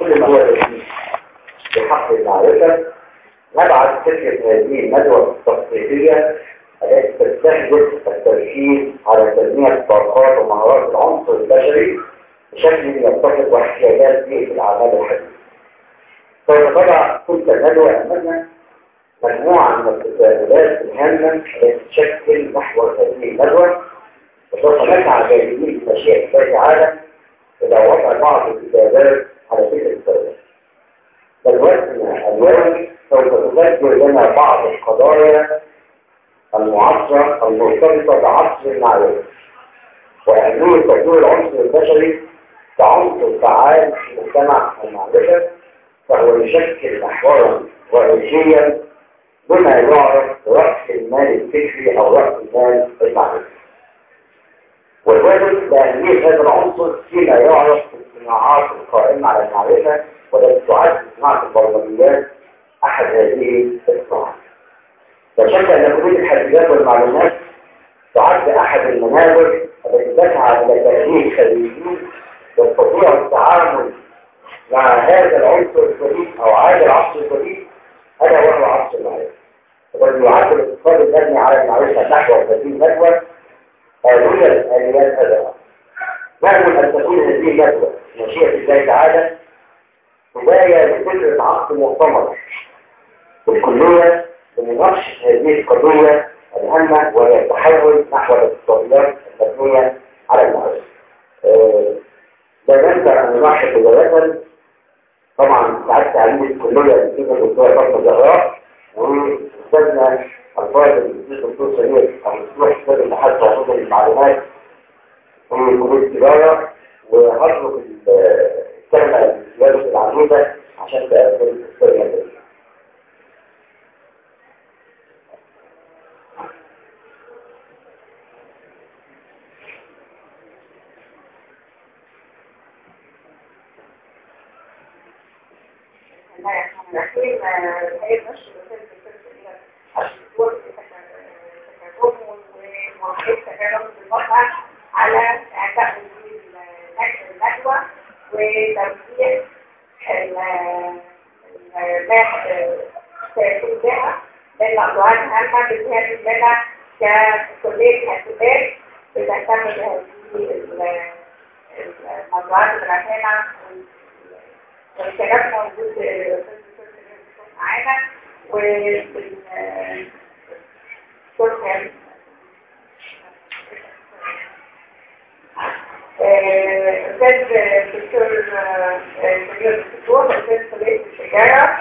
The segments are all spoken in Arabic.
كل ما هو جديد بحق المعرفة. نبعث فكرة هذه الندوة التخطيطية التي تستهدف التركيز على تنمية طاقات ومهارات العنصر البشري بشكل يتفق واحتياجات بيئة الأعمال الحديثة. فنضع كل ندوة أمامنا مجموعة من التساؤلات الهامة التي تشكل محور هذه الندوة، وسوف نسعى جاهزين بمشيئة الله تعالى إلى وضع بعض الإجابات على تلك السؤالات. دلوقتنا اليوم سوف تذكر لنا بعض القضايا المعاصرة المرتبطة بعصر المعرفة وأهمية تطوير العنصر البشري كعنصر فعال في مجتمع المعرفة، فهو يشكل محورا رئيسيا بما يعرف برأس المال الفكري أو رأس المال المعرفي. والواجب بأهمية هذا العنصر فيما يعرف بالصناعات القائمة على المعرفة، والتي تعد صناعة البرمجيات أحد هذه الصناعات. لا شك أن كلية الحاسبات والمعلومات تعد أحد المنابر التي تسعى إلى تأهيل خريجين يستطيعوا التعامل مع هذا العنصر الجديد أو هذا العصر الجديد، ألا وهو عصر المعرفة. والذي يعد الاقتصاد المبني على المعرفة نحو هذه الندوة آلية الآليات هذا الأمر. نأمل أن تكون هذه الندوة مشيئة الله تعالى بداية لفكرة عقد مؤتمر في الكلية لمناقشة هذه القضية الهامة وهي التحول نحو الاقتصاديات المبنية على المعرفة. لا ننسى أن نلاحظ بداية طبعا سعادة تعليم الكلية الأستاذة الدكتورة فاطمة زهراء وأستاذنا الفاضل الدكتور سمير أو الدكتور أستاذ المحاسبة وحفظ المعلومات في كلية التجارة، وهترك الكلمة للسيادة العميدة عشان تقدم الأستاذ هذا. على اعتقاد الندوة وتوزيع الباحث بين موضوعات هامة بالنسبة لنا ككلية حاسبات بتهتم بهذه الموضوعات الرهينة والشباب موجود معانا أستاذ دكتور سمير الدكتور أستاذ كلية التجارة،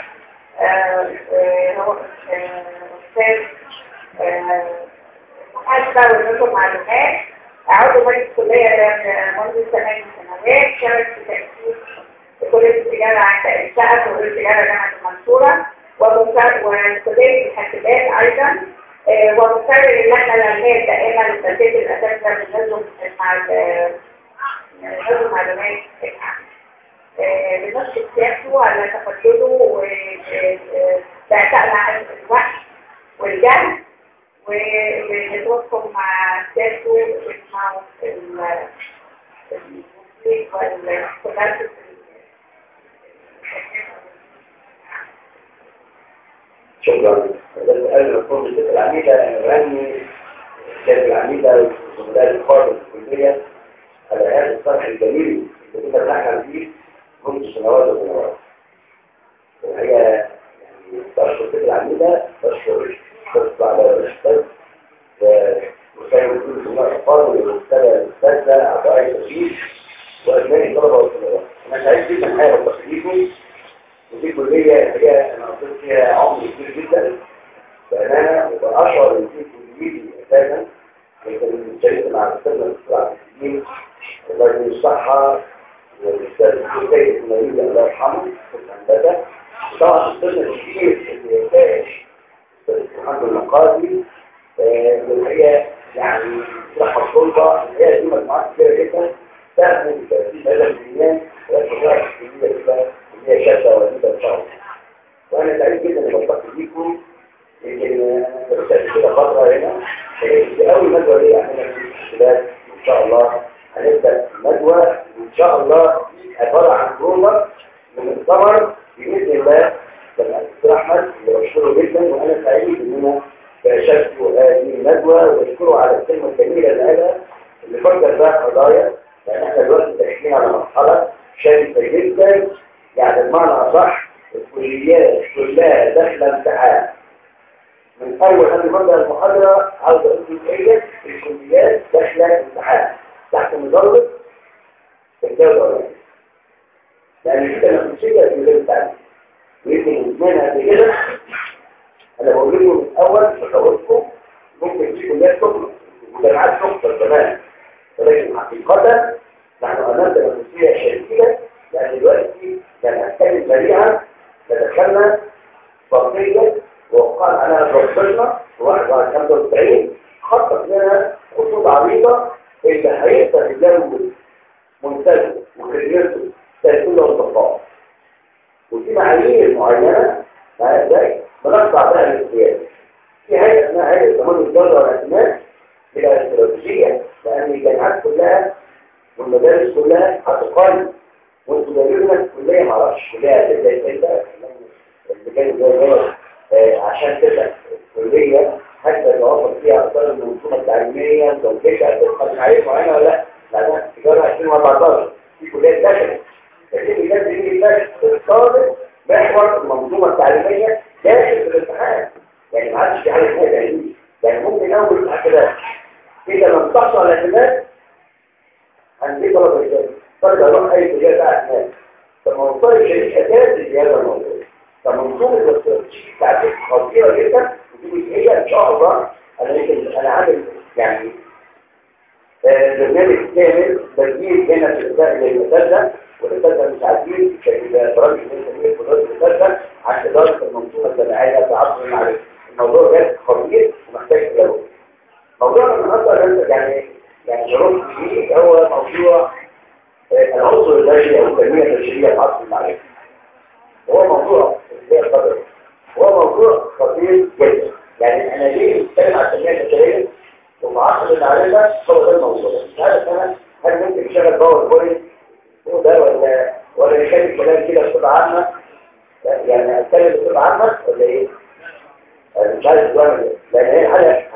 هو أستاذ محاسبة ونظم معلومات، عضو مجلس الكلية منذ 8 سنوات، شارك في تأسيس كلية التجارة عند إنشاء كلية التجارة جامعة المنصورة وكلية الحاسبات أيضا، ومقرر اللجنة العلمية الدائمة لترتيب الأساتذة بالنظم نظم معلومات بنشر سياسته على تقدمه وبعتقنا عن الوقت والجهل ونتوقف مع سياسته مع المسلمين والكلات. شكرا. لازم أقل مفهوم الشيخ العميدة أن أغني الشيخ العميدة وزملاء القادة في الكلية على هذا الصرح الجميل اللي كنا بنحلم فيه منذ سنوات وسنوات. وهي يعني تشكر الشيخ العميدة، تشكر على الأستاذ وكان كل زملاء القادة والأستاذة أعضاء التسجيل وأجمالي الطلبة والطلبات. أنا سعيد جدا الحقيقة بتقديمي ودي كلية هي أنا قلت فيها عمر كبير جدا بأمانة، وبأشعر إن في كليتي أساسا يمكن شاركت مع الأستاذ الدكتور عبد الحكيم الله يديله الصحة والأستاذ الدكتور سيد المريض الله يرحمه في الهندسة، وطبعا أستاذنا الكبير اللي يحتاج الأستاذ محمد المقاضي والحقيقة يعني صحة الطلبة الحقيقة دي مجموعات كبيرة جدا تأخذ تأسيس هذا البنيان ولكن غير الكبيرة جدا هي شابة وليدة إن شاء الله. وأنا سعيد جدا إن بلتقي بيكم. يمكن بستأتي كده فترة هنا دي أول ندوة ليه عندنا في الحاسبات، إن شاء الله هنبدأ الندوة إن شاء الله عبارة عن جملة من المؤتمر بإذن الله كان الدكتور أحمد اللي بشكره جدا، وأنا سعيد إن أنا شاركت هذه الندوة، وأشكره على الكلمة الجميلة اللي قالها اللي فكر بها قضايا، لأن احنا دلوقتي داخلين على مرحلة شايفة جدا، يعني بمعنى أصح الكليات كلها داخلة امتحان. من أول قبل ما أبدأ المحاضرة عاوز أقول جزئية الكليات داخلة امتحان تحت مظلة الجودة والعلم، لأن دي تنافسية في مجال التعليم. ويمكن منها قبل كده أنا بقول لكم من أول تطوركم ممكن في كليات تخلص وجامعات تخلص كمان، ولكن حقيقة نحن أمام تنافسية شديدة، لأن دلوقتي كان أتكلم سريعا تدخلنا فرضية ووقعنا عليها بروفيسورنا في 91 خطط لنا خطوط عريضة اللي هيقدر يجاوب منتجه وكريته تأكيد والتفاق، وفي معايير معينة معايا ازاي بنقطع بها الاختيار. في هيئة اسمها هيئة ضمان الدولة والاعتماد إلى استراتيجية، لأن الجامعات كلها والمدارس كلها هتقارن، وانتوا جايبين لنا الكلية معرفش كلية هتبدأ امتى اللي كانوا زي عشان كده الكلية حتى توفر فيها أثار المنظومة التعليمية وتوجيهها هتبقى معايير معينة ولا لا؟ لأنها تجارة 2014 في كليات دخلت، لكن الناس دي بتختار محور المنظومة التعليمية داخل في الامتحان، يعني ما عادش في حاجة اسمها تعليمية، يعني ممكن أول الأكلات إذا لم تحصل على الاعتماد عندي طلبة رجال فرد أروح أي كلية بقى اعتماد، فالمنظومة الشريك أساسي في هذا الموضوع. فمنظومة الاستراتيجية بتاعتي خطيرة جدا، ودي هي إن شاء الله أنا عامل يعني برنامج كامل بجيب هنا في الأساتذة والأساتذة المساعدين كإذا برامج التنمية في الأساتذة عن إدارة المنظومة الجامعية في عصر المعرفة. الموضوع ده خطير ومحتاج تجاوب. موضوعنا النهارده يعني شروط فيه هو موضوع العنصر البشري أو التنمية البشرية في عصر المعرفة. هو موضوع هو موضوع خطير جدا. يعني أنا ليه بتكلم عن التنمية البشرية وفي عصر المعرفة؟ هو ده الموضوع. مش عارف أنا هل ممكن يشتغل باور بوينت هو ده ولا يخلي كلام كده بصفة عامة؟ يعني أتكلم بصفة عامة ولا إيه؟ أنا مش عارف أعمل إيه، لأن هي حاجة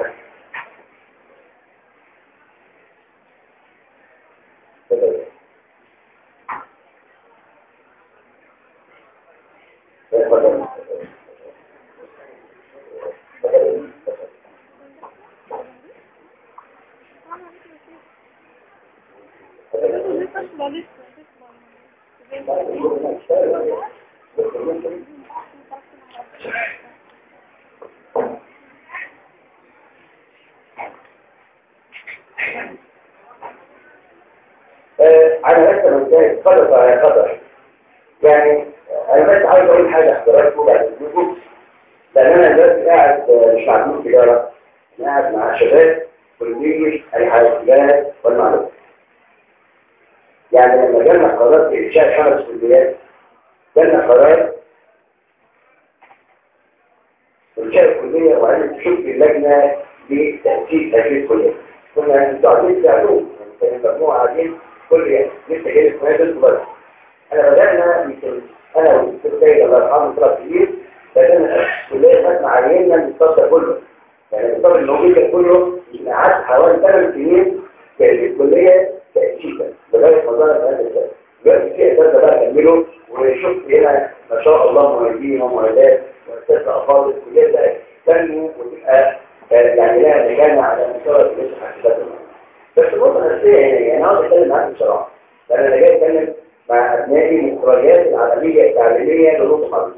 أنا لسه متضايق قدر يعني أنا بس عايز أقول حاجة احترازكم بعد إذنكم، لأن أنا دلوقتي قاعد مش مع جنوب تجارة، أنا قاعد مع شباب كلية الحاسبات والمعلومات. يعني لما جالنا قرار بإنشاء 5 كليات، جالنا قرار إنشاء الكلية وعايز تشوف اللجنة لتأسيس هذه الكلية. كنا مستعدين في علوم، كان مجموعة قاعدين كلية لسه جاي اسمها بس. أنا بدأنا يمكن أنا والدكتور سيد الله يرحمه طلب كبير، بدأنا كلية خدنا عيننا من الصف كله، يعني الصف الموجود كله قعدت حوالي 8 سنين تأسيس كلية تأسيسا لغاية ما ظهرت هذا الشيء. دلوقتي في أساتذة بقى كملوا، وشفت هنا ما شاء الله معيدين ومعيدات وأساتذة أفاضل كلية بقى تنمو وتبقى يعني لها مكانة على مستوى كلية الحاسبات. بس النقطة الأساسية هنا أنا عاوز أتكلم معاك بصراحة، لأن أنا جاي أتكلم مع أبنائي مخرجات العملية التعليمية لنقطة حضرتك.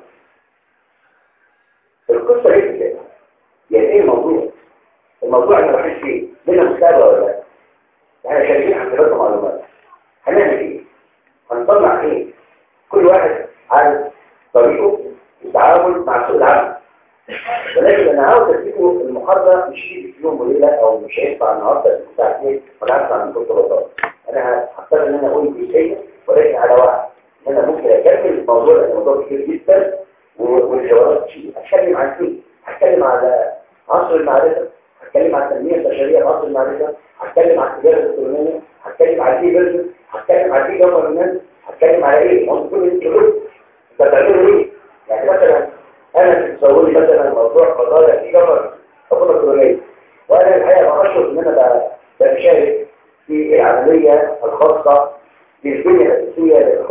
القصة ايه كده؟ يعني ايه الموضوع اللي رايحين فيه لنا مستقبل ولا لا؟ يعني شايفين حسابات ومعلومات هنعمل ايه؟ هنطلع ايه؟ كل واحد عارف طريقه التعامل مع سوق العمل. ولكن انا عاوز اديكم المحاضره مش في يوم وليله، او مش هينفع النهارده الساعه 2 ولا هينفع عندكم طلبات. انا هضطر ان انا اقول جزئيه ولكن على وعي ان انا ممكن اكمل الموضوع لان الموضوع كبير جدا والحوارات فيه. هتكلم عن ايه؟ هتكلم على عصر المعرفه، هتكلم عن التنميه البشريه في عصر المعرفه، هتكلم عن التجاره الالكترونيه، هتكلم عن ايه بزنس، هتكلم عن ايه جوفرمنت، هتكلم على ايه؟ كل الكلام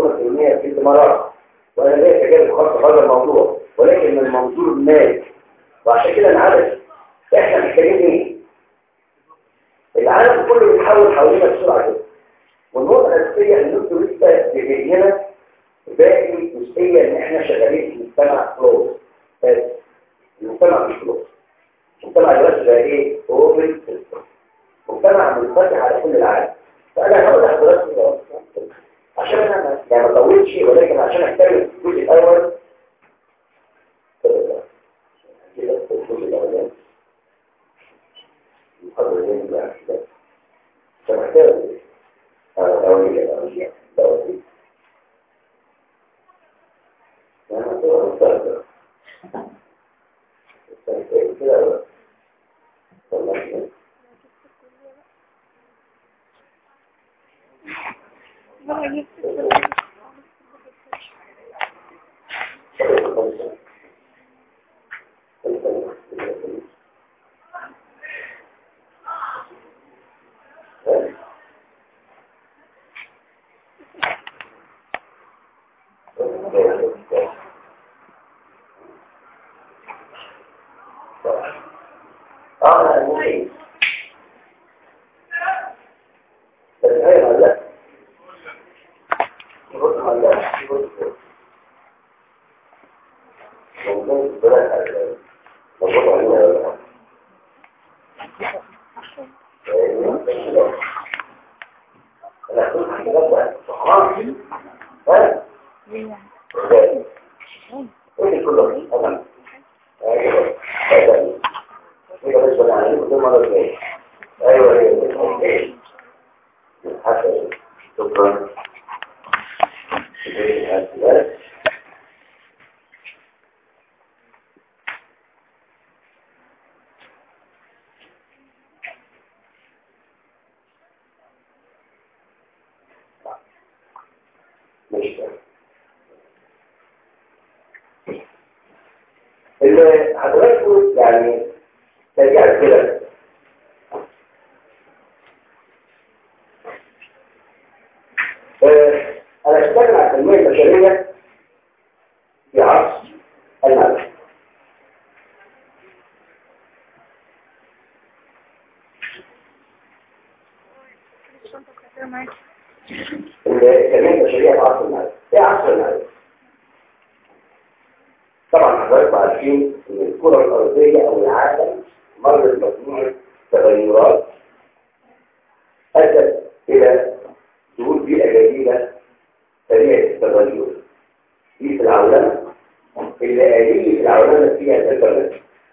الإلكترونية في الإمارات، وأنا ليا تجارب خاصة بهذا الموضوع، ولكن من منظور المال. وعشان كده أنا عارف إحنا محتاجين إيه. العالم كله بيتحول حوالينا بسرعة جدا، والنقطة الأساسية إن أنتوا لسه هنا باقي جزئية إن إحنا شغالين في مجتمع كلوز. بس المجتمع مش كلوز، المجتمع دلوقتي بقى إيه؟ أوبن سيستم، مجتمع منفتح على كل العالم. فأنا هقول لحضراتكم عشان أنا يعني ما أطولش، ولكن عشان أتكلم في الجزء الأول كده في الجزء الأولاني المحاضرين بقى كده سمعتها أولية دوري يعني أنا أستاذ كده والله اللي حضراتكم يعني ترجع كده انا اشتغل على التنميه البشريه في عصر المعرفه. التنميه البشريه في عصر المعرفه. ايه عصر المعرفه؟ طبعا حضراتكم عارفين ان الكره الارضيه او العالم مر بمجموعه تغيرات ادت الى ظهور بيئه جديده سريعه التغير. بيئه العولمه اللي آلية العولمه فيها الانترنت،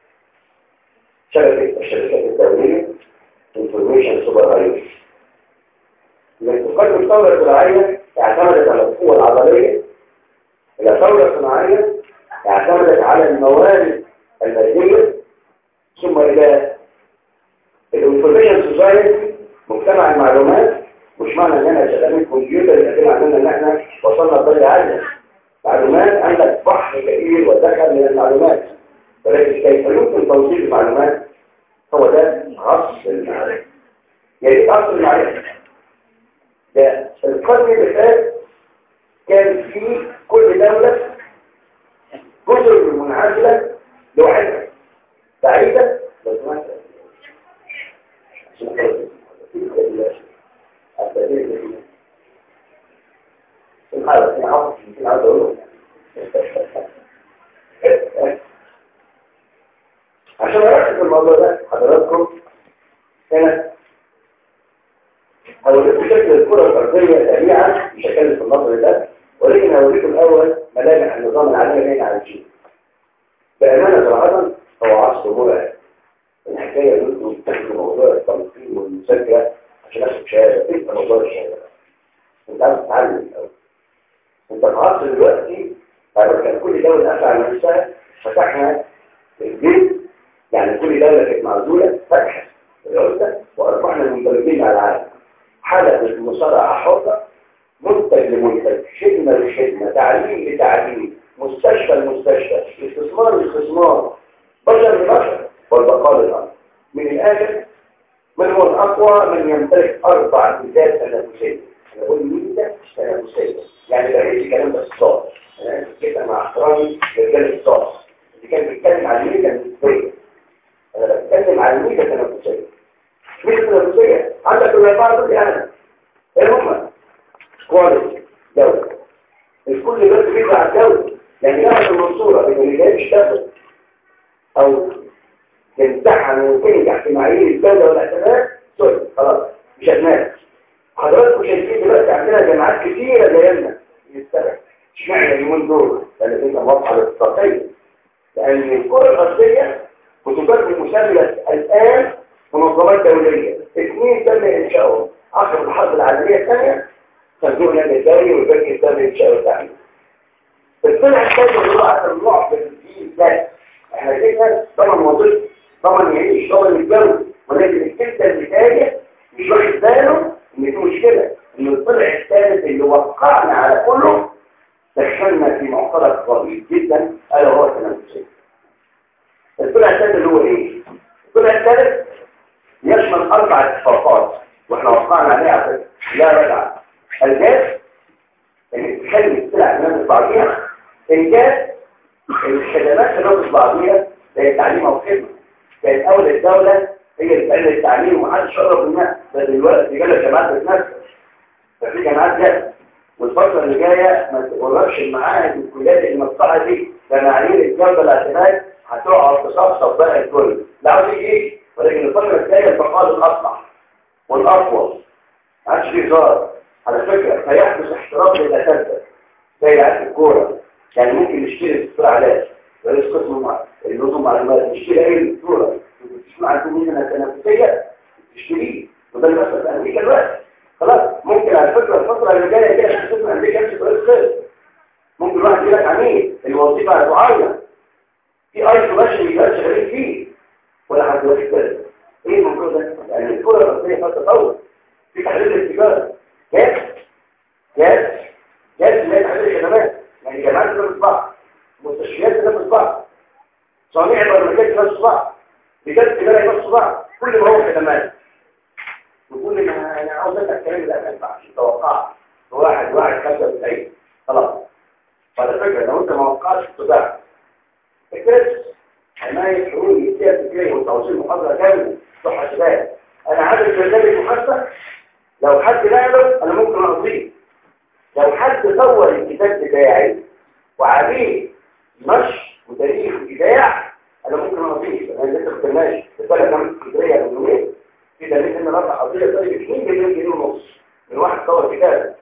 الشركات الدوليه انفورميشن سوبرفايزر. الانتقال من الثوره الزراعيه اعتمدت على القوه العضليه الى ثوره صناعيه اعتمدت على الموارد الماديه، ثم الى الانفورميشن سوسايتي مجتمع المعلومات. مش معنى ان انا شغال كمبيوتر يبقى معناه ان احنا وصلنا لدرجه عاليه. معلومات عندك بحر كبير ودخل من المعلومات، ولكن كيف يمكن توصيل المعلومات هو ده عصر المعرفه. يعني عصر المعرفه ده القرن اللي فات كان في كل دوله جزر منعزله لوحدها بعيده عشان اركز في الموضوع ده حضراتكم هنا هوريكم شكل الكره الارضيه سريعا مش هتكلم في النظر ده، ولكن هوريكم الاول ملامح النظام العالمي اللي احنا عايشينه. بامانه صراحه هو عصر مرعب. الحكايه ان انتم بتاخدوا موضوع التنظيم والمذاكره عشان اخد شهاده، تنسى موضوع الشهاده. انت عايز تتعلم الاول. انت في عصر دلوقتي كان كل دوله قافله على نفسها، فتحنا الجيش، يعني كل دوله كانت معزوله فتحت العزله واربحنا المنطلقين على العالم. حلقه المصارعه حره، منتج لمنتج، خدمه لخدمه، تعليم لتعليم، مستشفى لمستشفى، استثمار لاستثمار، بشر لبشر، والبقاء للارض. من الاخر من هو الاقوى؟ من يمتلك 4 ذات تنافسيه. انا بقول مين ده؟ تنافسيه. يعني بقيت الكلام ده الصاد، انا كده مع احترامي لرجال الصاد اللي كان بيتكلم على الميزه النسبيه، انا بتكلم على الميزه التنافسيه. الميزه التنافسيه عندك الاربعه دول انا ايه هم؟ كواليتي دوله، الكل بس بيرجع على الدوله. يعني جامعه المنصوره اللي جاي يشتغل او تمتحن وتنجح في معايير الدوله والاعتماد سوري خلاص مش هتنافس. حضراتكم شايفين دلوقتي عندنا جامعات كتيره جايه لنا يستبعد. اشمعنى اليومين دول؟ لان انت موقع الاقتصاديه، لان الكره الارضيه بتجرب مسمى الان منظمات دوليه 2 تم انشائهم 10 الحرب العالميه الثانيه، صندوق النقد الدولي والبنك الدولي للانشاء والتعمير. الصنع الثاني اللي هو على النوع بالدين ده احنا كده طبعا وظيفه طبعا يعيش طبعا الجو، ولكن الكلمه اللي جايه مش واخد باله ان في مشكله ان الطلع الثالث اللي وقعنا على كله دخلنا في معقده رهيب جدا الا هو التنافسيه. الطلع الثالث اللي هو ايه؟ الطلع الثالث يشمل 4 اتفاقات واحنا وقعنا عليها على لا رجع. الجاز اللي بتخلي السلع تنافس بعضيها، الجاز الخدمات تنافس بعضيها زي التعليم او الخدمه. كانت اول الدوله هي اللي بتعمل التعليم ومحدش قرب منها، بس دلوقتي جالها جامعات بتنافس، ففي جامعات جت. والفتره اللي جايه ما تقربش المعاهد والكليات اللي مقطعه دي بمعايير الجوده الاعتماد هتقعد تصفصف بقى الكل. لا عاوز يجي، ولكن الفتره الجايه البقاء الاصلح والاقوى ما عادش فيه هزار. على فكره هيحدث احتراف للاساتذه زي لعبه الكوره. يعني ممكن نشتري الدكتور علاء رئيس قسم النظم معلومات نشتري اي دكتوره تسمع عندهم ميزه تنافسيه تشتريه، وده اللي بيحصل في امريكا دلوقتي. خلاص ممكن على فكره الفتره اللي جايه كده تشوف امريكا مش رئيس قسم، ممكن واحد يجي لك عميل الوظيفه هتعين في اي ماشي يبقى شغالين فيه ولا حد واخد باله. ايه الموضوع ده؟ يعني الكره الارضيه فيها تطور في تحليل التجاره جاز اللي هي تحليل الخدمات. يعني جامعات تنافس بعض، مستشفيات تنافس بعض، صانع برمجيات تنافس بعض، رجال تجاره ينافسوا بعض، كل ما هو خدمات. وكل ما انا عاوز اسال الكلام ده ما ينفعش توقعت 1/1/95 خلاص. وعلى فكره لو انت ما وقعتش الطباعه فكرت حمايه حقوق الجنسيه الفكريه وتوصيل محاضره كامله صح حسابات. انا عامل برنامج محاسبه لو حد لعبه انا ممكن اقضيه. لو حد صور الكتاب بتاعي وعليه نشر وتاريخ الإذاعة أنا ممكن أضيف. أنا لسه اخترناش البلد كانت اسكندرية من يومين في دليل إن رفع قضية طالب 2 مليون جنيه ونص من واحد صور كتاب.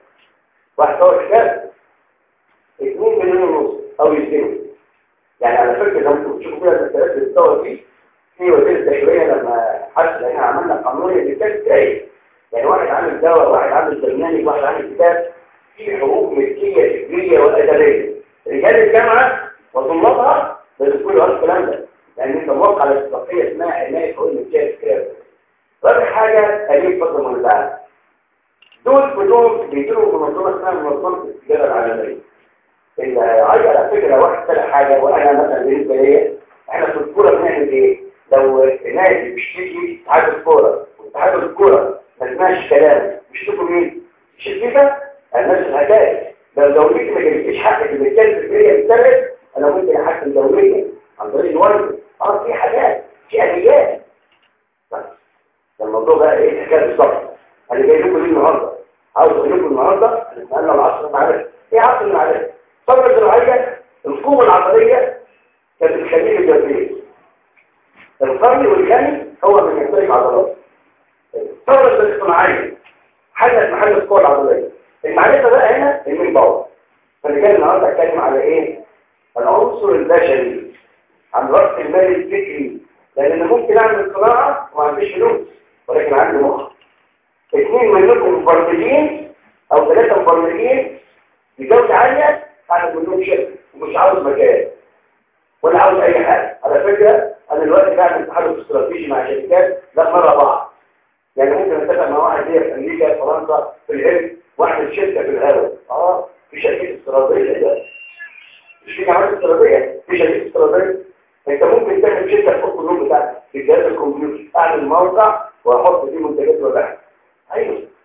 2 مليون ونص أو يسجنوا. يعني على فكرة لو أنتم بتشوفوا كده المسألات اللي بتصور فيه في وزير الداخلية لما حس إن إحنا عملنا قانون اللي كان كويس. يعني واحد عامل دواء، واحد عامل برنامج، واحد عامل كتاب في حقوق ملكية فكرية وأدبية. رجال الجامعة وطلابها لازم كل هذا الكلام ده، لأن أنت موقع على اتفاقية اسمها حماية حقوق الملكية الفكرية. رابع حاجة تأليف فضل المنازعات. دول كلهم بيديروا منظمة اسمها منظمة التجارة العالمية. اللي عايز على فكرة واحد ثلاث حاجة، وأنا مثلا بالنسبة لي إحنا في الكورة بنعمل إيه؟ لو نادي بيشتكي اتحاد الكورة واتحاد الكورة ما سمعش كلام بيشتكوا مين؟ الشركة الناس الهدايا. لو ليك ما جبتش حقك الملكية الفكرية بتسبب أنا ممكن أحكم دوليا عن طريق الوالد. في حاجات في آليات. الموضوع بقى إيه الحكاية بالظبط؟ أنا جاي لكم ليه النهاردة؟ عاوز أقول لكم النهاردة أنا العصر المعرفة. إيه عصر المعرفة؟ الثورة الزراعية القوة العقلية كانت الخليل الجزائري. القوي والغني هو من يمتلك عضلات. الثورة الاصطناعية حلت محل القوة العضلية. المعرفة بقى هنا المين باور. فاللي جاي النهارده اتكلم على ايه؟ العنصر البشري عن رأس المال الفكري. لان انا ممكن اعمل صناعة وما عنديش فلوس ولكن عندي مخ. 2 منكم مبرمجين او 3 مبرمجين بجودة عالية اعمل منهم شركة ومش عاوز مكان ولا عاوز اي حاجة. على فكرة انا دلوقتي بعمل تحالف استراتيجي مع شركات لا مرة بعض. يعني ممكن اتفق مع واحد زي في امريكا في فرنسا في الهند واحد شركة في الهواء. في شركة استراتيجية ده مش في جامعات استراتيجية، في شركة استراتيجية. انت ممكن تعمل شركة في اوضه النوم بتاعتك في جهاز الكمبيوتر، اعمل موقع واحط فيه منتجات وبيعها. ايوه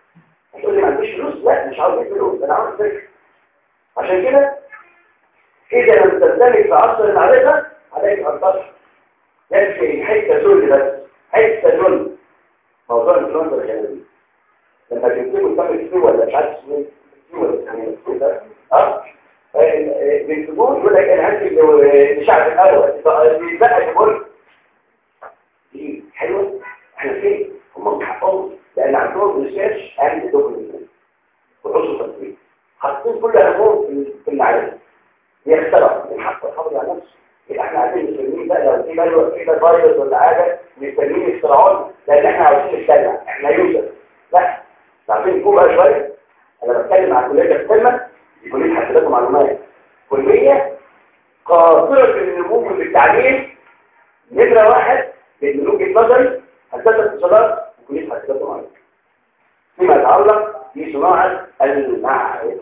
هتقول لي ما عنديش فلوس؟ لا مش عاوز فلوس، انا عاوز فكره. عشان كده اذا لم تندمج في عصر المعرفه عليك ان تصحى. يكفي حته ذل بس، حته ذل. موضوع الانفلونزا الجنوبيه لما تكتبوا كم كتير ولا مش عارف اسمه كتير ولا اسمه ده بيكتبوه يقول لك انا عندي الشعب الاول بيبقى يقول دي حلوه. احنا فين؟ هم من حقهم لان عندهم ريسيرش اند دوكيومنت وحصول تطبيق حاطين كل همهم في المعرفه. بيخترع من حقه يحافظ على نفسه. يبقى احنا عايزين نسميه بقى لو في فيروس ولا حاجه نسميه اختراعات لان احنا عاوزين نتكلم احنا يوسف. لا عايزين نكون بقى شويه. انا بتكلم عن كليه القمه دي كليه حاسبات ومعلومات، كليه قاصره النمو في التعليم. نمره واحد من وجهه نظري هندسه اتصالات وكليه حاسبات ومعلومات فيما يتعلق بصناعه المعرفه.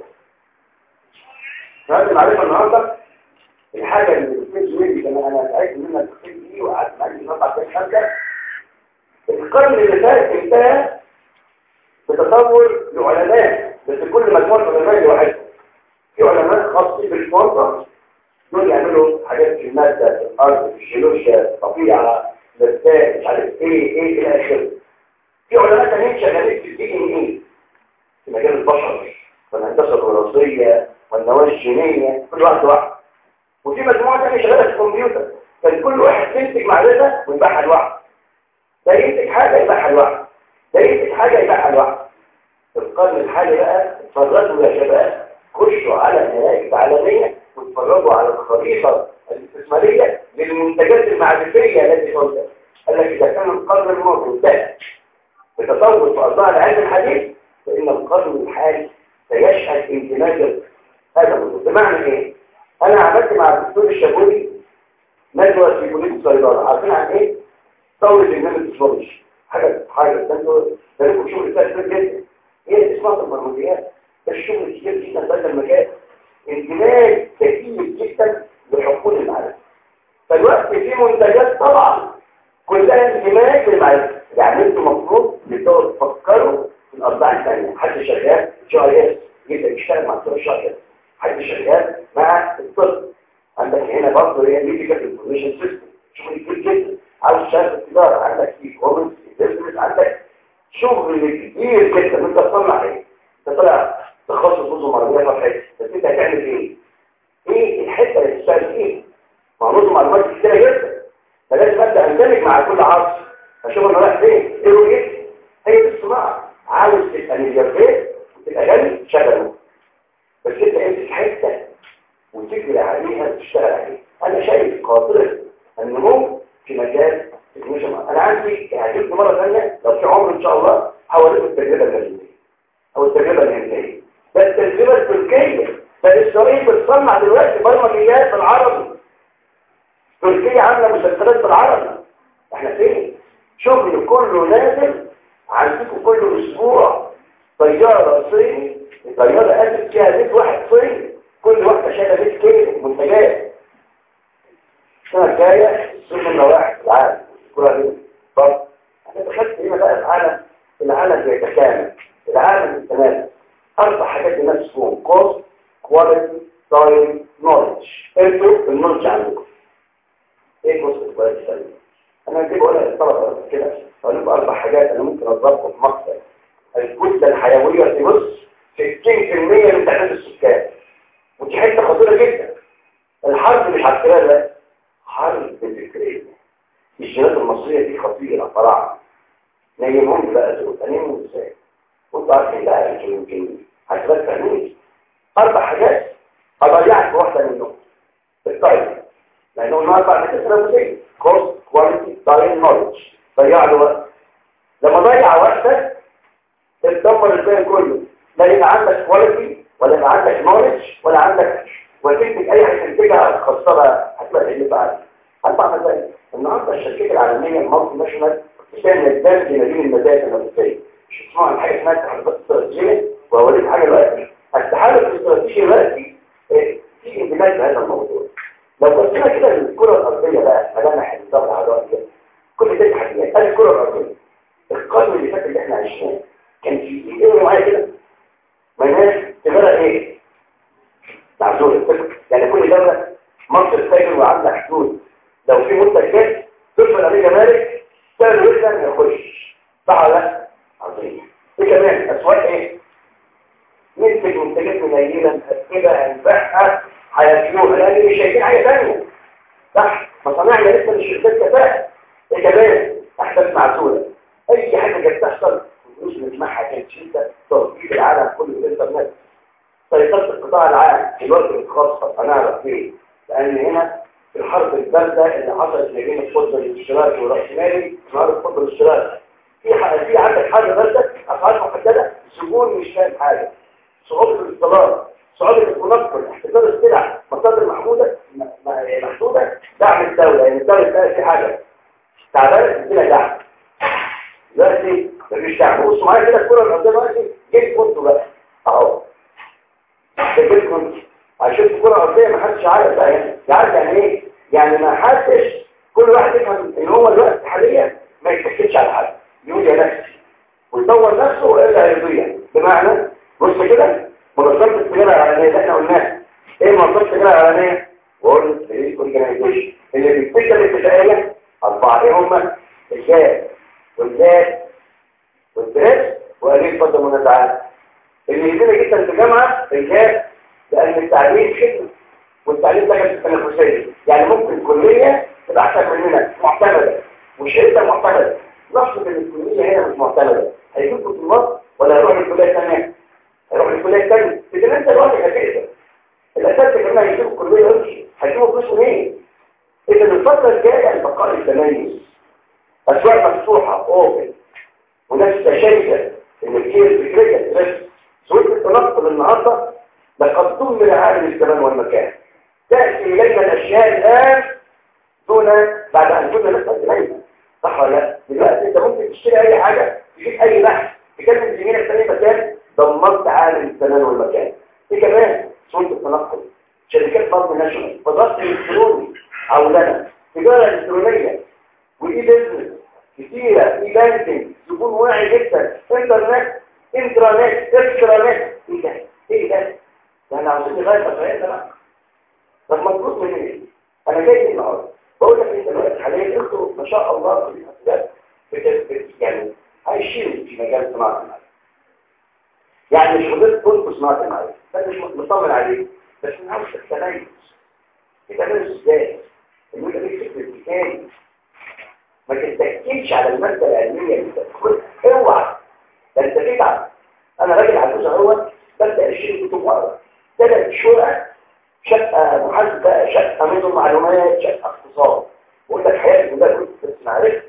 صناعه المعرفه النهارده الحاجه اللي بتفيد مني كمان انا سعيد ان انا تفيد دي وقعدت معاك 4 سنين. القرن اللي فات انتهى بتطور لعلماء، بس كل مجموعه علماء لوحدهم. في علماء خاصين بالفوضى دول يعملوا حاجات في الماده، في الارض، في الجيولوجيا، الطبيعه، النبات، مش عارف ايه الى اخره. في علماء تانيين شغالين في الدي ان ايه في مجال البشر والهندسه الوراثيه والنواه الجينيه، كل واحد لوحده. وفي مجموعه ثانيه شغاله في الكمبيوتر، كان كل واحد ينتج معرفه ويبيعها لوحده. ده ينتج حاجه يبيعها لوحده، ده ينتج حاجه يبيعها لوحده. في القرن الحالي بقى اتفرجوا يا شباب، خشوا على النتائج العالميه واتفرجوا على الخريطه الاستثماريه للمنتجات المعرفيه التي تنتج. قال لك اذا كان القرن الماضي انتهى بتطور في اوضاع العلم الحديث فان القرن الحالي سيشهد اندماج هذا الموضوع. بمعنى ايه؟ انا عملت مع الدكتور الشابوني ندوه في كليه الصيدله، عارفين عن ايه؟ ثوره النانوتكنولوجي. حاجه ده لكم شغل كتير جدا. ايه اسمها البرمجيات؟ ده الشغل كتير جدا في هذا المجال. اندماج كثير جدا لحقول المعرفه. فالوقت في منتجات طبعا كلها اندماج للمعرفه. يعني انتم المفروض تبداوا تفكروا في الاوضاع الثانيه. حد شغال جي اي اس يبدا يشتغل مع الطب الشرعي، حد شغال مع الطب. عندك هنا برضه هي ميديكال انفورميشن سيستم، شغل كتير جدا. عاوز شغال في التجاره، عندك اي كوميرس، بيزنس، عندك شغل كتير جدا. انت تصنع ايه؟ انت طالع تخصص نظم معلومات واحد، بس انت هتعمل ايه؟ ايه الحته اللي تشتغل فيها؟ مع نظم معلومات كتيره جدا، فلازم ابدا اندمج مع كل عصر اشوف انا رايح فين. ايه رؤيتي؟ هي دي الصناعه. عاوز تبقى ملياردير وتبقى غني شغله، بس انت امسك حته وتجري عليها وتشتغل عليها. انا شايف قاطره النمو في مجال التكنولوجيا. انا عندي هجيب مره ثانيه لو في عمر ان شاء الله هوريكم التجربه الماليه او التجربه الهنديه. ده التجربه التركيه، ده اسرائيل بتصنع دلوقتي برمجيات بالعربي. تركيا عامله مسلسلات بالعربي. احنا فين؟ شغل كله نازل عندكم كل اسبوع طياره صيني، الطياره قامت فيها 100 واحد صيني، كل واحده شايله 100 كيلو منتجات. السنه الجايه السوق الواحد في العالم كلها دي. طب احنا دخلت هنا بقى العالم بيتكامل، العالم التمام. 4 حاجات الناس فيهم: كوست، كواليتي، تايم، نولج. انتوا النولج عندكم ايه؟ كوست، كواليتي، تايم. انا هجيب ولا الطلبه كده اقول لكم 4 حاجات انا ممكن اضربكم في مقصد الكتله الحيويه. تبص 60% من تعداد السكان، ودي حته خطيره جدا. الحرب مش عسكريه بس، حرب فكريه. الجينات المصريه دي خطيره صراحه. نيمهم بقى دول، نيمهم ازاي؟ وانتوا عارفين بقى انتوا يمكن هتبقى فاهمين. 4 حاجات اضيعك في واحده منهم. التايم، لانهم 4 حاجات رئيسيه: كوست، كواليتي، تايم، نولج. ضيع له وقت. لما ضيع وقتك تدمر الباقي كله. لا يبقى عندك كواليتي ولا يبقى عندك نولج ولا عندك وتنتج اي حاجه تنتجها خاصه هتبقى اللي بعد. 4 مسائل. النهارده الشركات العالميه المالتي ناشونال بتعمل دمج ما بين المزايا التنافسيه. مش اسمها عن حاجه اسمها التحالفات الاستراتيجيه، وهوريك حاجه دلوقتي. التحالف الاستراتيجي دلوقتي في اندماج في هذا الموضوع. لو بصينا كده للكره الارضيه بقى ملامح الدوله العربيه كل ده تحديات. ادي الكره الارضيه القرن اللي فات اللي احنا عشناه كان في ايه معايا كده ما الناس تغير ايه معزول الفكر. يعني كل دولة مصر تاجر وعندها حدود، لو في منتج تدخل عليه جمارك سعر جدا ما يخش صح ولا لا؟ عظيم. ايه كمان اسواق ايه؟ ننتج منتجات قليله كده هنبيعها هياكلوها لان مش شايفين حاجه ثانيه صح؟ مصانعنا لسه مش شركات كفاءه. ايه كمان؟ احداث معزوله. اي حاجه كانت تحصل الفلوس نسمعها كانت شركه توظيف العالم كله بالانترنت. سيطره القطاع العام الوقت الخاصه هنعرف فين؟ لان هنا في الحرب البارده اللي حصلت ما بين القطب الاشتراكي والراسمالي نهار القطب الاشتراكي في عندك حاجه بارده اسعار محدده الزبون مش فاهم حاجه. صعوبة الاستقرار، صعوبة التنقل، احتكار السلع، مصادر محدودة، دعم الدولة، يعني الدولة تلاقي في حاجة تعبانة تدينا دعم. دلوقتي مفيش دعم، بصوا معايا كده الكرة الأرضية دلوقتي جيت كنتوا بقى أهو. جيت كنتوا عشان الكرة الأرضية ما حدش عارف بقى يعني إيه؟ يعني ما حدش كل واحد يفهم إن هو الوقت حاليا ما يتكلش على حد، يقول يا نفسي ويطور نفسه وإلا هيضيع. بمعنى بص كده منظمة التجارة العالمية اللي احنا قلناها ايه منظمة التجارة العالمية؟ وقلنا التجارة اورجانيزيشن اللي بيتفكر الاتفاقية 4 ايه هما؟ الجاز والجاز والبريس وقليل فضل المنازعات. اللي يهمنا جدا في الجامعة الجاز لأن التعليم خدمة والتعليم ده كانت تنافسية، يعني ممكن كلية تبقى أحسن مننا معتمدة وشهادتها معتمدة. نقصد ان الكلية هنا مش معتمدة هيجيبوا في مصر ولا هيروح الكلية الثانية؟ هيروح الكلية الثانية. إذا أنت الوقت هتقدر الأساس كمان هيجيبوا الكلية ويمشي هيجيبوا فلوس منين؟ إذا الفترة الجاية البقاء التميز أسواق مفتوحة أوبن وناس شايفة إن الكيل الفكرية بس سوية التنقل النهاردة لقد دمر عالم الزمان والمكان. تأتي إلينا الأشياء الآن دون بعد أن كنا نسأل إلينا صح ولا لا؟ دلوقتي أنت ممكن تشتري أي حاجة تجيب أي بحث تكلم زميلك في أي مكان دمرت عالم الزمان والمكان. ايه كمان؟ سوية التنقل شركات مالتي ناشونال فضغط الكتروني عولنا تجارة الكترونية واي بيزنس كتيرة اي بانكينج زبون واعي جدا انترنت انترانت اكسترانت. ايه ده؟ ايه ده؟ ده انا عاوزين نغير فترات بقى. طب مطلوب من ايه؟ انا جاي النهارده بقول لك انت دلوقتي حاليا انتوا ما شاء الله في الحسابات يعني عايشين في مجال صناعة المعرفة. يعني مش فضلت كنت صناعة المعرفة بس مش مطمن عليه بس من عاوز التميز. التميز ازاي؟ ان انت ليك فكر ابتكاري ما تتكلش على المادة العلمية اللي انت بتاخدها اوعى ده انت تتعب. انا راجل عجوز اهوت ببدا اشتري كتب ورق 3 شقق شقه محاسبه شقه نظم معلومات شقه اقتصاد بقول لك حياتي كلها كنت بس معرفه.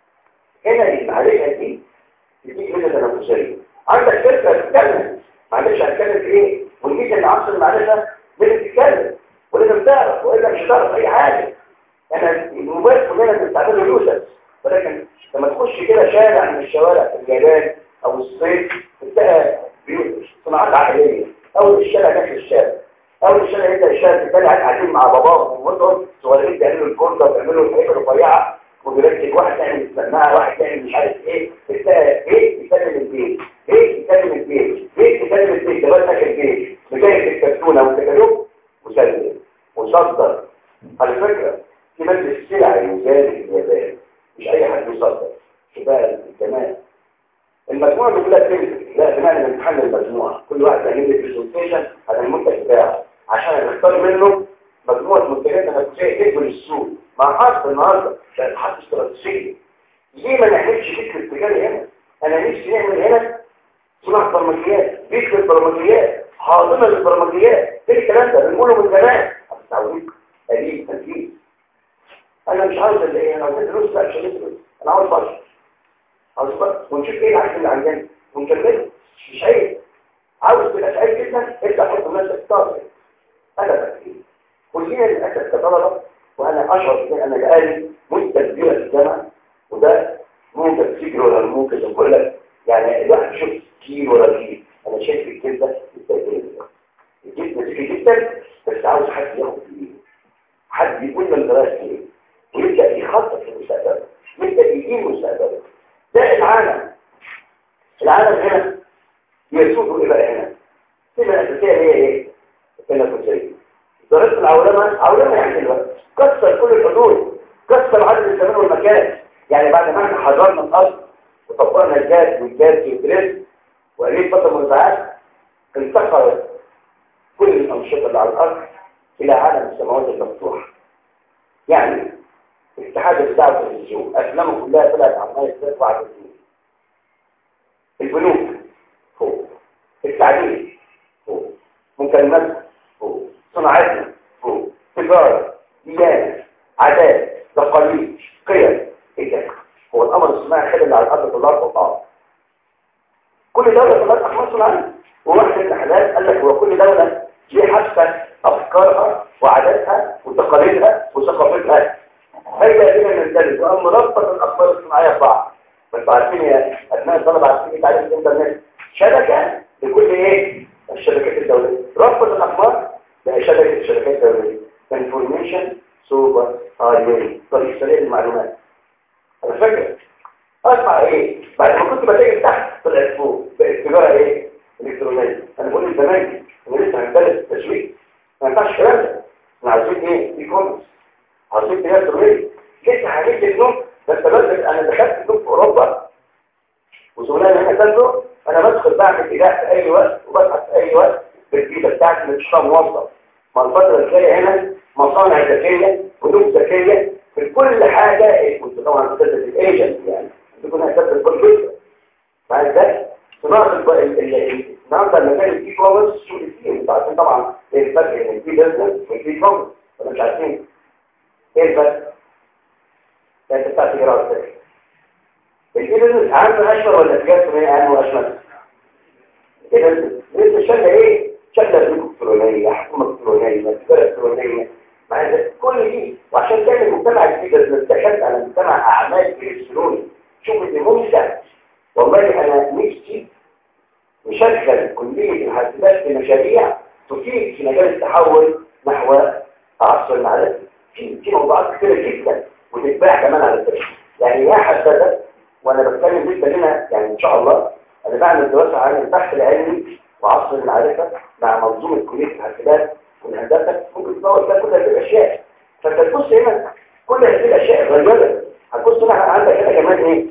هنا المعرفه دي تديك ميزه تنافسيه. عندك فكره تتكلم معلش هتكلم في ايه؟ والميزه اللي عصر المعرفه لازم تتكلم ولازم تعرف والا مش هتعرف اي حاجه. انا الموبايل كلنا بنستعمله يوسف ولكن لما تخش كده شارع من الشوارع في اليابان او الصين تلاقي صناعات عائليه او الشارع داخل الشارع او الشارع انت الشارع الثاني قاعدين مع باباهم وانتم صغيرين بيعملوا الكورده وبيعملوا الحاجات الرفيعه وبيركز واحد تعمل السماعه واحد تعمل مش عارف ايه تلاقي بيت يكلم البيت بيت يكلم البيت بيت يكلم البيت ده بقى ساكن البيت بدايه الكرتونه والكتالوج وسلم وصدر. على فكره في مجلس السلع الميزاني في اليابان مش اي حد يصدر شباب كمان المجموعه اللي كلها بتنزل لا بمعنى امتحان المجموعه كل واحد يعمل لي برزنتيشن على المنتج بتاعه عشان نختار منه مجموعه منتجات تنافسيه تقبل السوق مع حرب النهارده ده حرب استراتيجيه. ليه ما نعملش فكر التجاري هنا؟ انا نفسي نعمل هنا صناعه برمجيات بيت البرمجيات حاضنه للبرمجيات ايه الكلام ده بنقوله من زمان هتتعودوا قليل تنفيذ. انا مش عاوز اللي ايه انا عاوز فلوس لا مش فلوس انا عاوز بشر عاوز بشر ونشوف ايه العكس اللي عندنا ونكمله مش عيب. عاوز تبقى سعيد جدا ابدا حط نفسك طاقه انا بكتير كلنا للاسف كطلبه وانا اشعر ان انا بقالي مده كبيره في الجامعه وده ممكن تجري ولا ممكن اقول لك يعني الواحد يشوف كيل ولا كيل انا شايف الجلده التأثير الجلده ذكي جدا بس عاوز حد ياخد بايده حد يقول لنا الدراسه ايه ويبدا يخطط لمستقبله يبدا يجيب مستقبله. ده العالم العالم هنا يسوق إلى هنا السمة الأساسية هي إيه؟ التنافسية. دراسة العولمة يعني الوقت كسر كل الحدود، كسر عدد الزمان والمكان. يعني بعد ما احنا حضرنا الأرض وطبقنا الجاز والجاز والجريد وقليل فترة منزعات، انتقلت كل الأنشطة اللي على الأرض إلى عالم السماوات المفتوحة. يعني اتحاد الدعوة والتلفزيون أفلامه كلها طلعت عمالة ترفع التلفزيون. البنوك فوق، التعليم فوق، مكالمات فوق، صناعتنا فوق، تجارة، ديانة، عادات، تقاليد، قيم. ايه ده؟ هو الأمر الصناعي خدم على الأرض كلها فوق. كل دولة طلعت أحمر صناعي، وواحد من الحلال قال لك هو كل دولة ليه حتى أفكارها وعاداتها وتقاليدها وثقافتها. هيدا بينا نندرج وأما ربط الأخبار الصناعية ببعض. بس عارفين يا أبناء الطلبة عارفين تعليم الإنترنت شبكة لكل إيه؟ الشبكات الدولية. ربط الأخبار بقى شبكة الشبكات الدولية. انفورميشن سوبر هايوي، طريق سريع للمعلومات. أنا فاكر أسمع إيه؟ بعد ما كنت بتاجر تحت طلعت فوق بقت تجارة إيه؟ إلكترونية. أنا بقول لزمايلي إن لسه هنبدأ التسويق ما ينفعش الكلام ده. إحنا عايزين إيه؟ إي كوميرس. عايزين تجارة إلكترونية. لسه هنجيب النوم بس أنا دخلت النوم في أوروبا وزملائي هنا كانوا أنا بدخل بعمل إيجاز في أي وقت وببحث في أي وقت بالفيزا بتاعتي اللي تشتغل موظف. ما الفترة الجاية هنا مصانع ذكية بنوك ذكية في كل حاجة. كنت طبعا بتدرس الايجنت يعني تكون هتدرس الكمبيوتر مع ذلك صناعة النهارده المجال الاي كوميرس شو فيه. انتوا عارفين طبعا ايه الفرق بين الفي بزنس والاي كوميرس ولا مش عارفين؟ ايه الفرق؟ انت بتاع تجارة ازاي؟ الاي بزنس اهم اشهر ولا تجارة اهم واشهر؟ ايه بزنس؟ بزنس شغله ايه؟ شغله بنوك الكترونية، حكومة الكترونية، تجارة الكترونية مع كل دي. وعشان تعمل مجتمع جديد لازم تدخلت على مجتمع اعمال الكتروني. شوف اللي ممتع والله. انا نفسي نشغل كلية الحاسبات في مشاريع تفيد في مجال التحول نحو عصر المعرفة. في موضوعات كثيرة جدا وتتباع كمان على التاريخ. يعني يا حساسة وانا بتكلم بالنسبة لنا يعني ان شاء الله انا بعمل دراسة عن البحث العلمي وعصر المعرفة مع منظومة كلية الحاسبات والهندسة. ممكن تدور فيها كل هذه الاشياء. فانت تبص هنا كل هذه الاشياء اتغيرت. هتبص هنا عندك هنا كمان ايه؟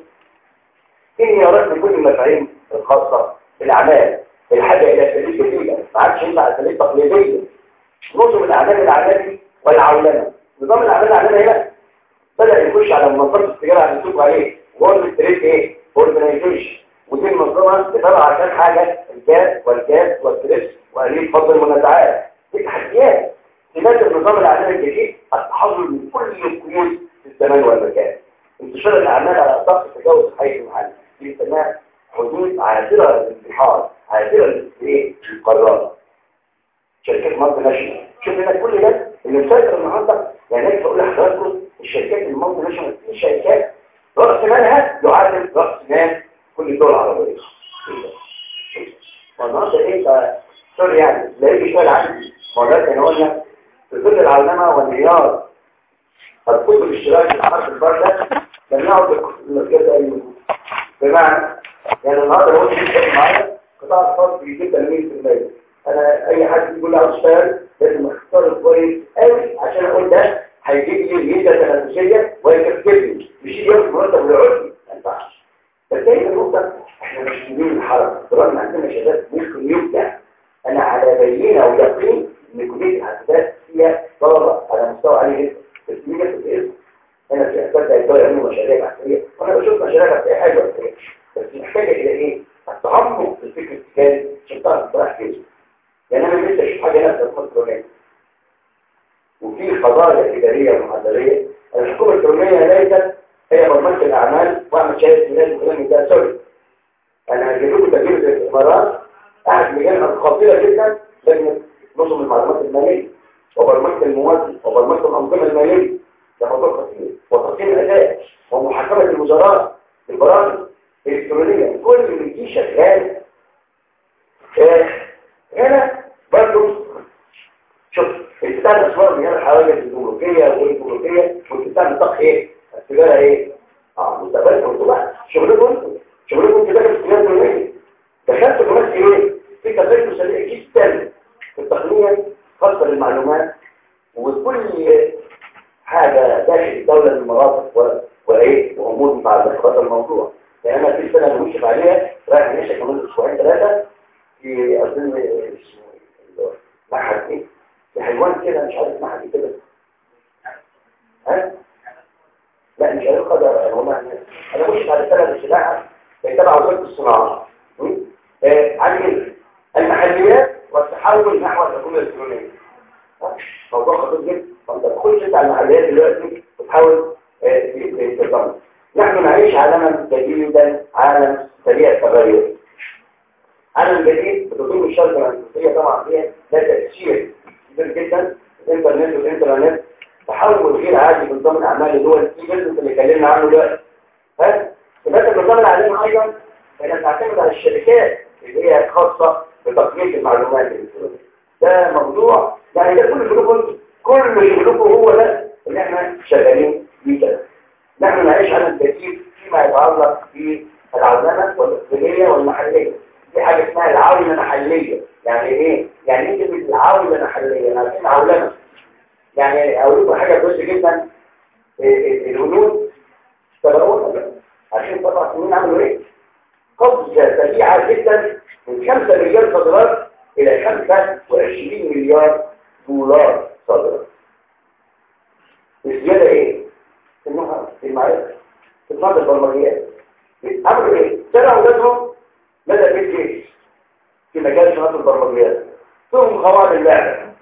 انهيارات لكل المفاهيم الخاصة بالاعمال. الحاجة الى اساليب جديدة ما عادش ينفع اساليب تقليدية. نظم الاعمال العالمي والعولمة. نظام الاعمال العالمي هنا بدأ يخش على منظمة التجارة اللي بنشوف عليه وورلد تريد ايه؟ اورجنايزيشن. ودي المنظمة بتطلع عشان حاجة الجاز والجاز والتريد وقليل فضل المنازعات. دي تحديات لذلك النظام العالمي الجديد التحرر من كل القيود في الزمان والمكان. انتشار الاعمال على اساس تجاوز حيز المحل دي بنسميها حدود عاثرة للانتحار، عاثرة للقرارات. شركات مالتي ناشونال. شوف هنا كل ده اللي مسيطر النهارده. يعني انا بقول لحضراتكم الشركات المالتي ناشونال في شركات راس مالها يعادل راس مال كل الدول العربيه. فالنهارده ايه سوري يعني لا يجي شويه عندي مرات انا قلنا في ظل العولمه والانهيار الكتب الاشتراك في الحرب البارده لم يعد الكتب المركزه اي وجود. بمعنى يعني النهارده لو انت معايا قطاع الخاص بيجيب 80%. انا اي حد يقول لي عاوز اشتغل لازم اختار كويس قوي عشان اقول ده هيجيب لي ميزه تنافسيه ويكسبني مش ياخد مرتب ويقعد ما ينفعش. فالتاني النقطه احنا مش مدين الحرب طبعا عندنا شباب ممكن يبدع. انا على بينه ويقين ان كليه الحاسبات فيها طلبه على مستوى عالي جدا. بس مين ياخد اسم انا في اسباب ده يعملوا مشاريع بحثيه وانا بشوف مشاريع بحثيه حلوه بس محتاجه الى ايه؟ التعمق في الفكر التجاري عشان تعرف تروح كده. يعني انا لسه اشوف حاجه هنا في الكترونيه وفي قضايا اداريه ومحاسبيه. الحكومه الالكترونيه ليست هي برمجه الاعمال واعمل شهاده ميلاد وكلام ده سوري. انا هجيب لكم تجربه الاستثمارات احد مجالها خطيره جدا لجنه نظم المعلومات الماليه وبرمجه الموازنه وبرمجه الانظمه الماليه. ده موضوع خطير وتقييم الاداء ومحاكمه المزارات البرامج الالكترونيه كل اللي دي شغال. هنا برضه شوف الكتاب الصور من هنا الحواجز الجمركيه والجمركيه والكتاب نطاق ايه؟ التجاره ايه؟ مستقبلكم انتوا بقى شغلكم انتوا. شغلكم كده في الكلام الدولية دخلت كمان ايه في تغير سريع جدا في التقنية خاصة بالمعلومات وكل حاجة داخل الدولة من المرافق وايه وامور متعلقة بهذا الموضوع. يعني انا في سنة مشرف عليها رايح نشأ كمان اسبوعين ثلاثة في اظن اسمه معهد ايه لحيوان كده مش عارف معهد كده ها لا مش عارف قدر انا مشرف على سنة السلاحة تبع وزارة الصناعة عن المحليات والتحول نحو الحكومة الإلكترونية. موضوع خطير جدا. فانت تخش انت على المحليات دلوقتي وتحاول تتطور. نحن نعيش عالما جديدا، عالم سريع التغير. عالم جديد بتضم الشركة الأمريكية طبعا فيها ده تأثير كبير جدا. الإنترنت والإنترنت تحول غير عادي في نظام الأعمال اللي هو البيزنس اللي اتكلمنا عنه دلوقتي. ثبات النظام العالمي أيضا كانت تعتمد على الشركات اللي هي خاصة بتقنية المعلومات الإلكترونية. ده موضوع يعني ده كل شغلكم هو ده اللي احنا شغالين بيه كده. نحن نعيش عالم جديد فيما يتعلق بالعولمة والاقتصادية والمحلية. في حاجة اسمها العولمة المحلية. يعني ايه؟ يعني ايه كلمة العولمة المحلية؟ يعني ايه عولمة؟ يعني اقول لكم حاجة كويسة جدا. الهنود تبعونا عشان 7 سنين عملوا ايه؟ قفزة سريعة جدا من 5 مليار صادرات إلى 25 مليار دولار صادرات. الزيادة إيه؟ في المعرفة في صناعة البرمجيات. عملوا إيه؟ سرعوا أولادهم مدى الجيش في مجال صناعة البرمجيات. ثم قواعد اللعبة.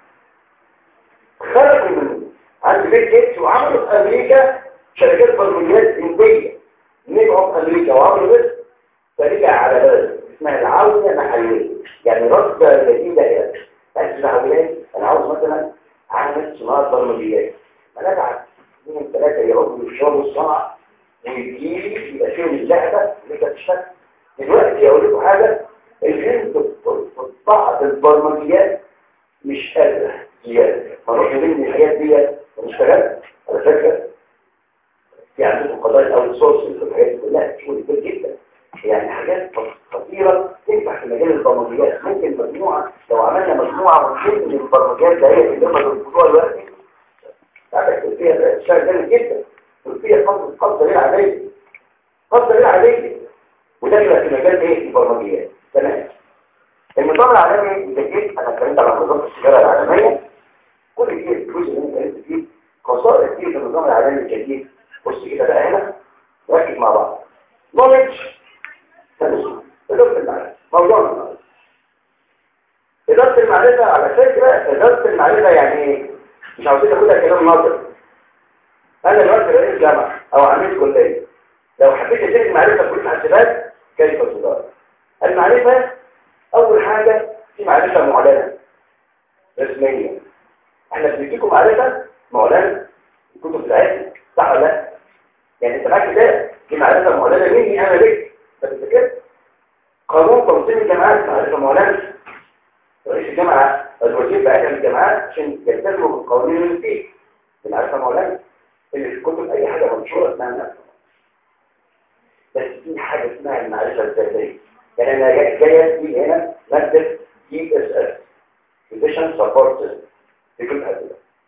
خرجوا من عند بيت جيتس وعملوا في أمريكا شركات برمجيات هندية. نجحوا في أمريكا وعملوا بس فرجع على بلد اسمها العودة محلية. يعني رصدة جديدة إلى أسرع ولاد. أنا عاوز مثلا أعمل صناعة برمجيات. أنا أبعت 2 3 يقعدوا في الشغل والصنعة ويجيلي يبقى فيهم اللعبة اللي كانت تشتغل. دلوقتي أقول لكم حاجة الهند في بعض البرمجيات مش قادرة زيادة. هنروح نبني الحاجات دي ونشتغل على فكرة في عندكم قضايا الأول سورس الحاجات دي كلها شغل كبير جدا. يعني حاجات خطيرة تنفع في مجال البرمجيات. ممكن مجموعة لو عملنا مجموعة ونشد من البرمجيات ده هي اللي هم بالموضوع دلوقتي تعرف فيها تشتغل جامد جدا. وفيها قصة غير عادية. قصة غير عادية. وداخلة في مجال ايه البرمجيات. تمام. النظام العالمي الجديد انا اتكلمت على نظام السيارة العالمية. كل دي الجزء اللي انا اتكلمت فيه خصائص كتير في النظام العالمي الجديد. بص كده بقى هنا ركز مع بعض. knowledge إدارة المعرفة. موضوعنا النهارده. إدارة المعرفة على فكرة إدارة المعرفة يعني إيه؟ مش عاوزين ناخدها كلام نظري. أنا دلوقتي رئيس جامعة أو عميد كلية. لو حبيت أدير المعرفة في كل حاسبات كيف تدار؟ المعرفة أول حاجة في معرفة معلنة رسمية. إحنا بنديكم معرفة معلنة الكتب بتاعتنا صح ولا لا؟ يعني أنت معاك كده في معرفة معلنة مني أنا ليك. فبتذكر قانون تنظيم الجامعات معرفة معلنة. رئيس الجامعة الوزير بقى من الجامعات عشان يلتزموا بالقوانين اللي فيه بالمعرفة معلنة اللي في الكتب أي حاجة منشورة اسمها معرفة. بس في حاجة اسمها المعرفة الذاتية. يعني أنا جاية في هنا مادة ESS Physician Support System في كل هذا.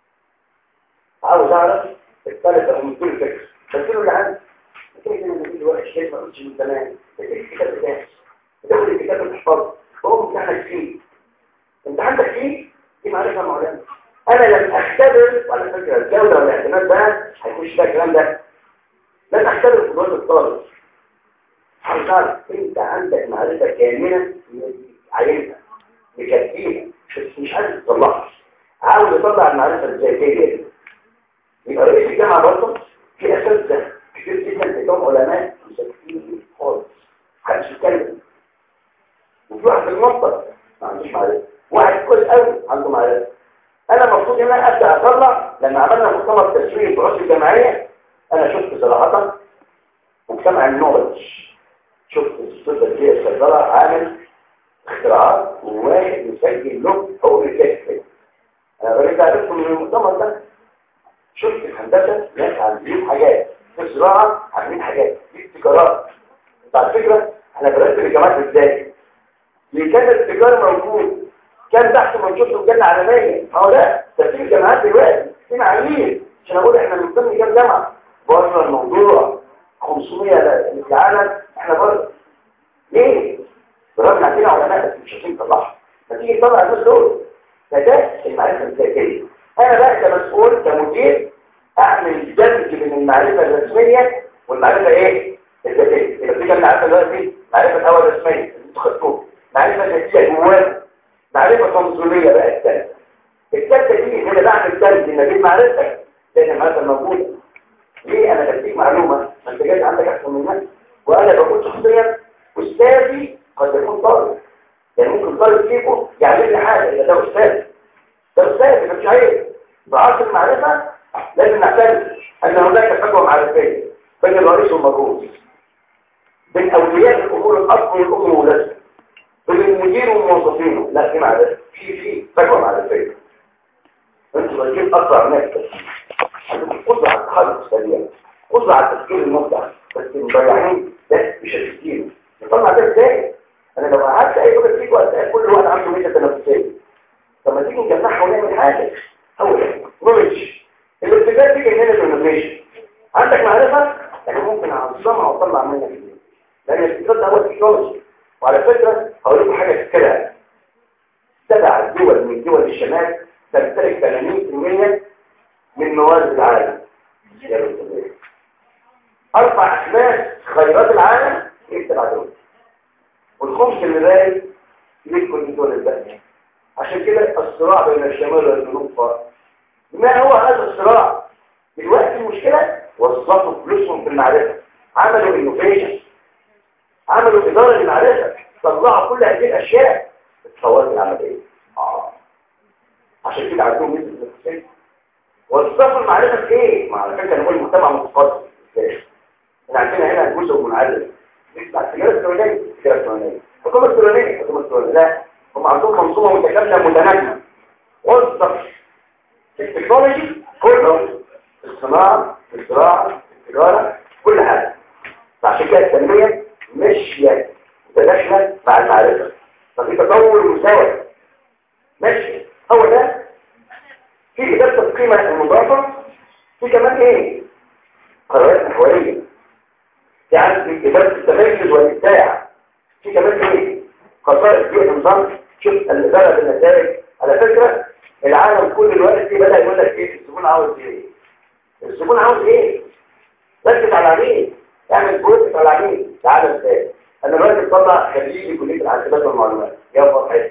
عاوز أعرف الثالثة من كل فكر بس له اللي عندي. كيف أنا بقول له الشيء ما قلتش من زمان الكتاب بتاعي تاخد الكتاب اللي تحفظه وهو امتحنك فيه. انت عندك فيه دي معرفة معلنة. انا لم اختبر على فكرة الجودة والاعتماد بقى هيخش بقى الكلام ده. لن اختبر قدرات الطالب. عاوز اعرف انت عندك معرفة كاملة عينها مكفيها مش عايز تطلعها. عاوز يطلع المعرفة الذاتية دي. يبقى رئيس الجامعة برضه في اساتذة كتير جدا بتوع علماء مساكين خالص محدش يتكلم. وفي واحد في المنطقة ما عندوش معرفة. واحد كويس قوي عنده معرفة. انا المفروض ان انا ابدا اطلع لما عملنا مؤتمر تسويق البحوث الجامعيه انا شفت صراحه مجتمع النولج. شفت الصفه دي الصيدله عامل اختراعات وواحد مسجل له هو الكاتب. انا غير عرفته من المؤتمر ده. شفت الهندسه ناس عاملين حاجات في الزراعه عاملين حاجات في التجارات على فكره احنا بنرتب الجامعات ازاي؟ اللي كان التجار موجود كان تحت منشور الجامعه العالميه. هو ده ترتيب الجامعات دلوقتي في معايير عشان اقول احنا من ضمن كام جامعه بره الموضوع 500 في العالم احنا بره. ليه؟ برغم عندنا علماء بس مش عارفين نطلعهم. ما تيجي تطلع الناس دول ده المعرفه الذاتيه. انا بقى كمسؤول كمدير اعمل دمج بين المعرفه الرسميه والمعرفه ايه؟ الذاتيه. يبقى في كام معرفه دلوقتي؟ معرفه الاول رسميه انتوا خدتوها، معرفه ذاتيه جوانا، معرفه تنظيميه بقى الثالثه دي ان انا بعمل دمج ما بين معرفتك لان المعرفه موجوده. ليه انا بديك معلومه ما انت جاي عندك احسن منك وانا بقول شخصيا استاذي قد يكون طالب، يعني ممكن طالب فيكم يعمل لي حاجه اذا ده استاذ، ده استاذ ده مش عيب. بعصر المعرفه لازم نعترف ان هناك فجوه معرفيه بين الرئيس والمرؤوس، بين اولياء الامور الاب والام والولاد، بين المدير وموظفينه. لا في معرفه، في فجوه معرفيه. انتوا بتجيب اسرع ناس عندكم قدره على التحرك السريع، قدره على التفكير المبدع، بس مضيعين ده مش التفكير. نطلع ده ازاي؟ انا لو قعدت اي وقت فيكم اسال كل واحد عنده ميزه تنافسيه، طب ما تيجي نجمعها ونعمل حاجه. اول نولج الابتكار دي جايه من الانوفيشن. عندك معرفه يعني ممكن اعظمها واطلع منها جديد، لان الابتكار ده هو التكنولوجي. وعلى فكره هقول لكم حاجه تذكرها، 7 دول من دول الشمال تمتلك 80% من موارد العالم. 4 أخماس خيرات العالم ايه 7 دول، والخمس اللي باقي ليه كل دول الباقيه. عشان كده الصراع بين الشمال والجنوب فارق. ما هو هذا الصراع؟ دلوقتي المشكله وظفوا فلوسهم في المعرفه، عملوا انوفيشن، عملوا اداره للمعرفه، طلعوا كل هذه الاشياء الفوائد العمليه. عشان كده عندهم ميزه النفسيه. وظفوا المعرفه في ايه؟ ما على فكره نقول مجتمع متقدم ازاي؟ احنا عندنا هنا جزء منعزل نسمع السجاره السودانيه، السجاره السودانيه، الحكومه السودانيه، الحكومه السودانيه. لا، هم عندهم منظومه متكامله متناغمه. وظف التكنولوجي كله، الصناعه، الزراعه، التجاره، كل حاجه. فعشان كده التنميه ماشيه متداخله مع المعرفه، ففي تطور مساوي ماشي. هو ده في إدارة القيمة المضافة، في كمان ايه؟ قرارات محورية، يعني في إدارة التميز والإبداع، في كمان ايه؟ خصائص بيئة النظام. شوف الإدارة بالنتائج. على فكرة العالم كل الوقت بدأ يقول لك ايه؟ الزبون عاوز ايه؟ الزبون عاوز ايه؟ ركز على العميل، اعمل بروجكت على العميل. تعالى ازاي؟ انا دلوقتي بطلع خريجي كلية الحاسبات والمعلومات يا فرحتي،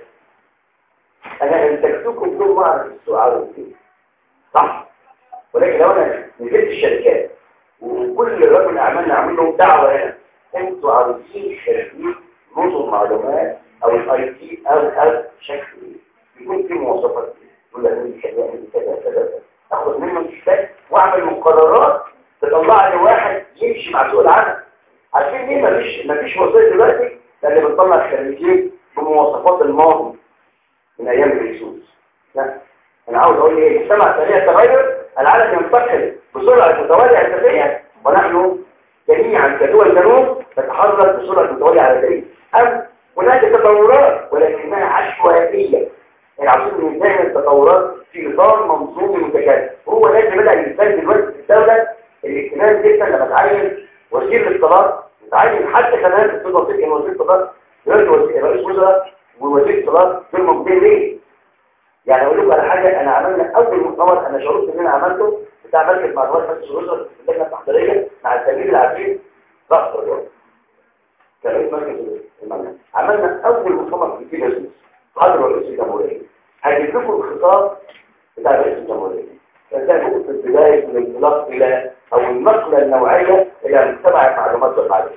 انا انتجتكم كل ما اعرف السوق عاوز ايه، صح؟ ولكن لو انا نزلت الشركات وكل رجل اعمال نعمل له دعوه هنا، انتوا عاوزين خريج نظم معلومات او الاي تي او شكل يكون في مواصفات يقول لك دي كذا كذا كذا، اخد منه الكتاب واعمل مقررات تطلع لي واحد يمشي مع سوق العمل. عارفين ليه مفيش وظيفه دلوقتي؟ لان بنطلع خريجين بمواصفات الماضي من ايام الهكسوس. لا، انا عاوز اقول ايه؟ المجتمع سريع التغير، العالم ينتقل بسرعه متواليه عالميه، ونحن جميعا كدول الجنوب نتحرك بسرعه متواليه عالميه. هناك تطورات ولكنها عشوائيه، يعني عاوزين نعمل التطورات في اطار منظومي متكامل. هو ده اللي بدا يتسجل دلوقتي في الدوله. الاهتمام جدا لما تعين وزير الاتصالات، تعين حتى كمان الدكتور وزير كان وزير الاتصالات، دلوقتي رئيس وزراء ووزير الاتصالات دول موجودين ليه؟ يعني اقول لكم على حاجه، انا عملنا اول مؤتمر انا شعرت ان انا عملته بتاع مركز معلومات مجلس الوزراء في اللجنه التحضيريه مع الزميل العزيز ضغط الرياض كرئيس مركز المعلومات. عملنا اول مؤتمر في بيزنس حضر رئيس الجمهوريه. هجيب لكم الخطاب بتاع رئيس الجمهوريه، فده نقطه البدايه من الانطلاق الى او النقله النوعيه الى مجتمع المعلومات والمعرفه.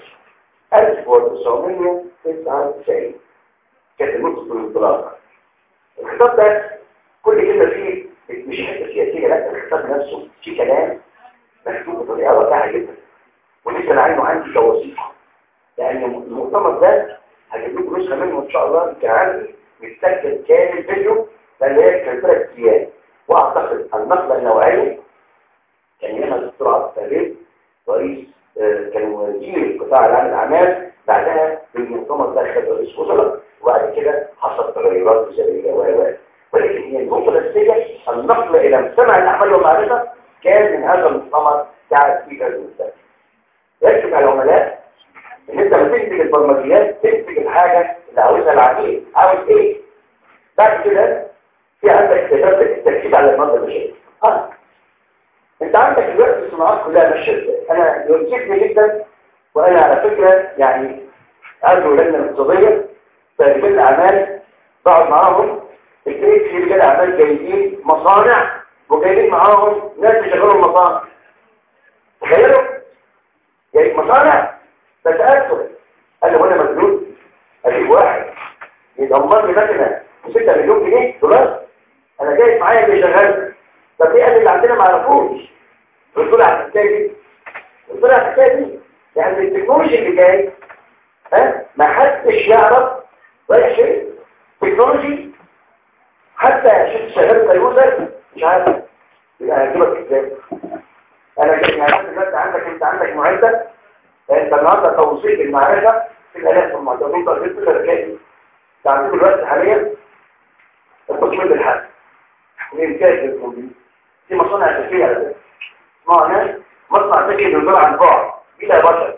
1999 كانت نقطه الانطلاق. الخطاب ده كل كلمة فيه مش حتة سياسية، لا الخطاب نفسه فيه كلام مكتوب بطريقة واقعية جدا، ولسه انا عايزه عندي كوثيقة، لأن المؤتمر ده هجيب لكم نسخة منه إن شاء الله كان عندي متسجل كامل فيديو، لأن هي كانت 3 أيام. وأعتقد النقلة النوعية كان هنا الدكتور عبد السلام رئيس كان وزير قطاع العمل الأعمال بعدها في المؤتمر ده خد رئيس وزراء، وبعد كده حصل تغيرات وزاريه ولكن هي النقطه الاساسيه النقل الى مجتمع الاعمال والمعرفه كان من هذا المؤتمر بتاع سبيكر المستقبل. يكتب على العملاء ان انت لما تنتج البرمجيات تنتج الحاجه اللي عاوزها العميل عاوز ايه. بعد كده في عندك التركيز على الماده البشريه. انت عندك دلوقتي الصناعات كلها ماشيه ازاي. انا يعجبني جدا، وانا على فكره يعني ارجو لجنه اقتصاديه فرجال الاعمال بقعد معاهم، تلاقي في رجال اعمال جايين مصانع وجايين معاهم ناس بيشغلوا المصانع. تخيلوا جايين مصانع فسالته قال له انا مجنون اجيب واحد يدمر لي مكنه ب6 مليون جنيه دولار؟ انا جايب معايا اللي شغال. طب ايه اللي عندنا ما يعرفوش؟ قلت له على الحكايه دي، قلت له على الحكايه دي يعني التكنولوجيا اللي جاي ما حدش يعرف ولا شيء. تكنولوجي حتى شفت شغال كيوزر مش عارف يبقى هجيبك ازاي. انا يعني دلوقتي انت عندك معده، انت النهارده توصيل المعرفه في الالاف والمعدات انت قلت الشركات تعمل دلوقتي حاليا التصميم بالحل الانتاج للكمبيوتر في مصانع اساسيه على فكره. معناه مصنع ذكي بيدور عن بعد بلا بشر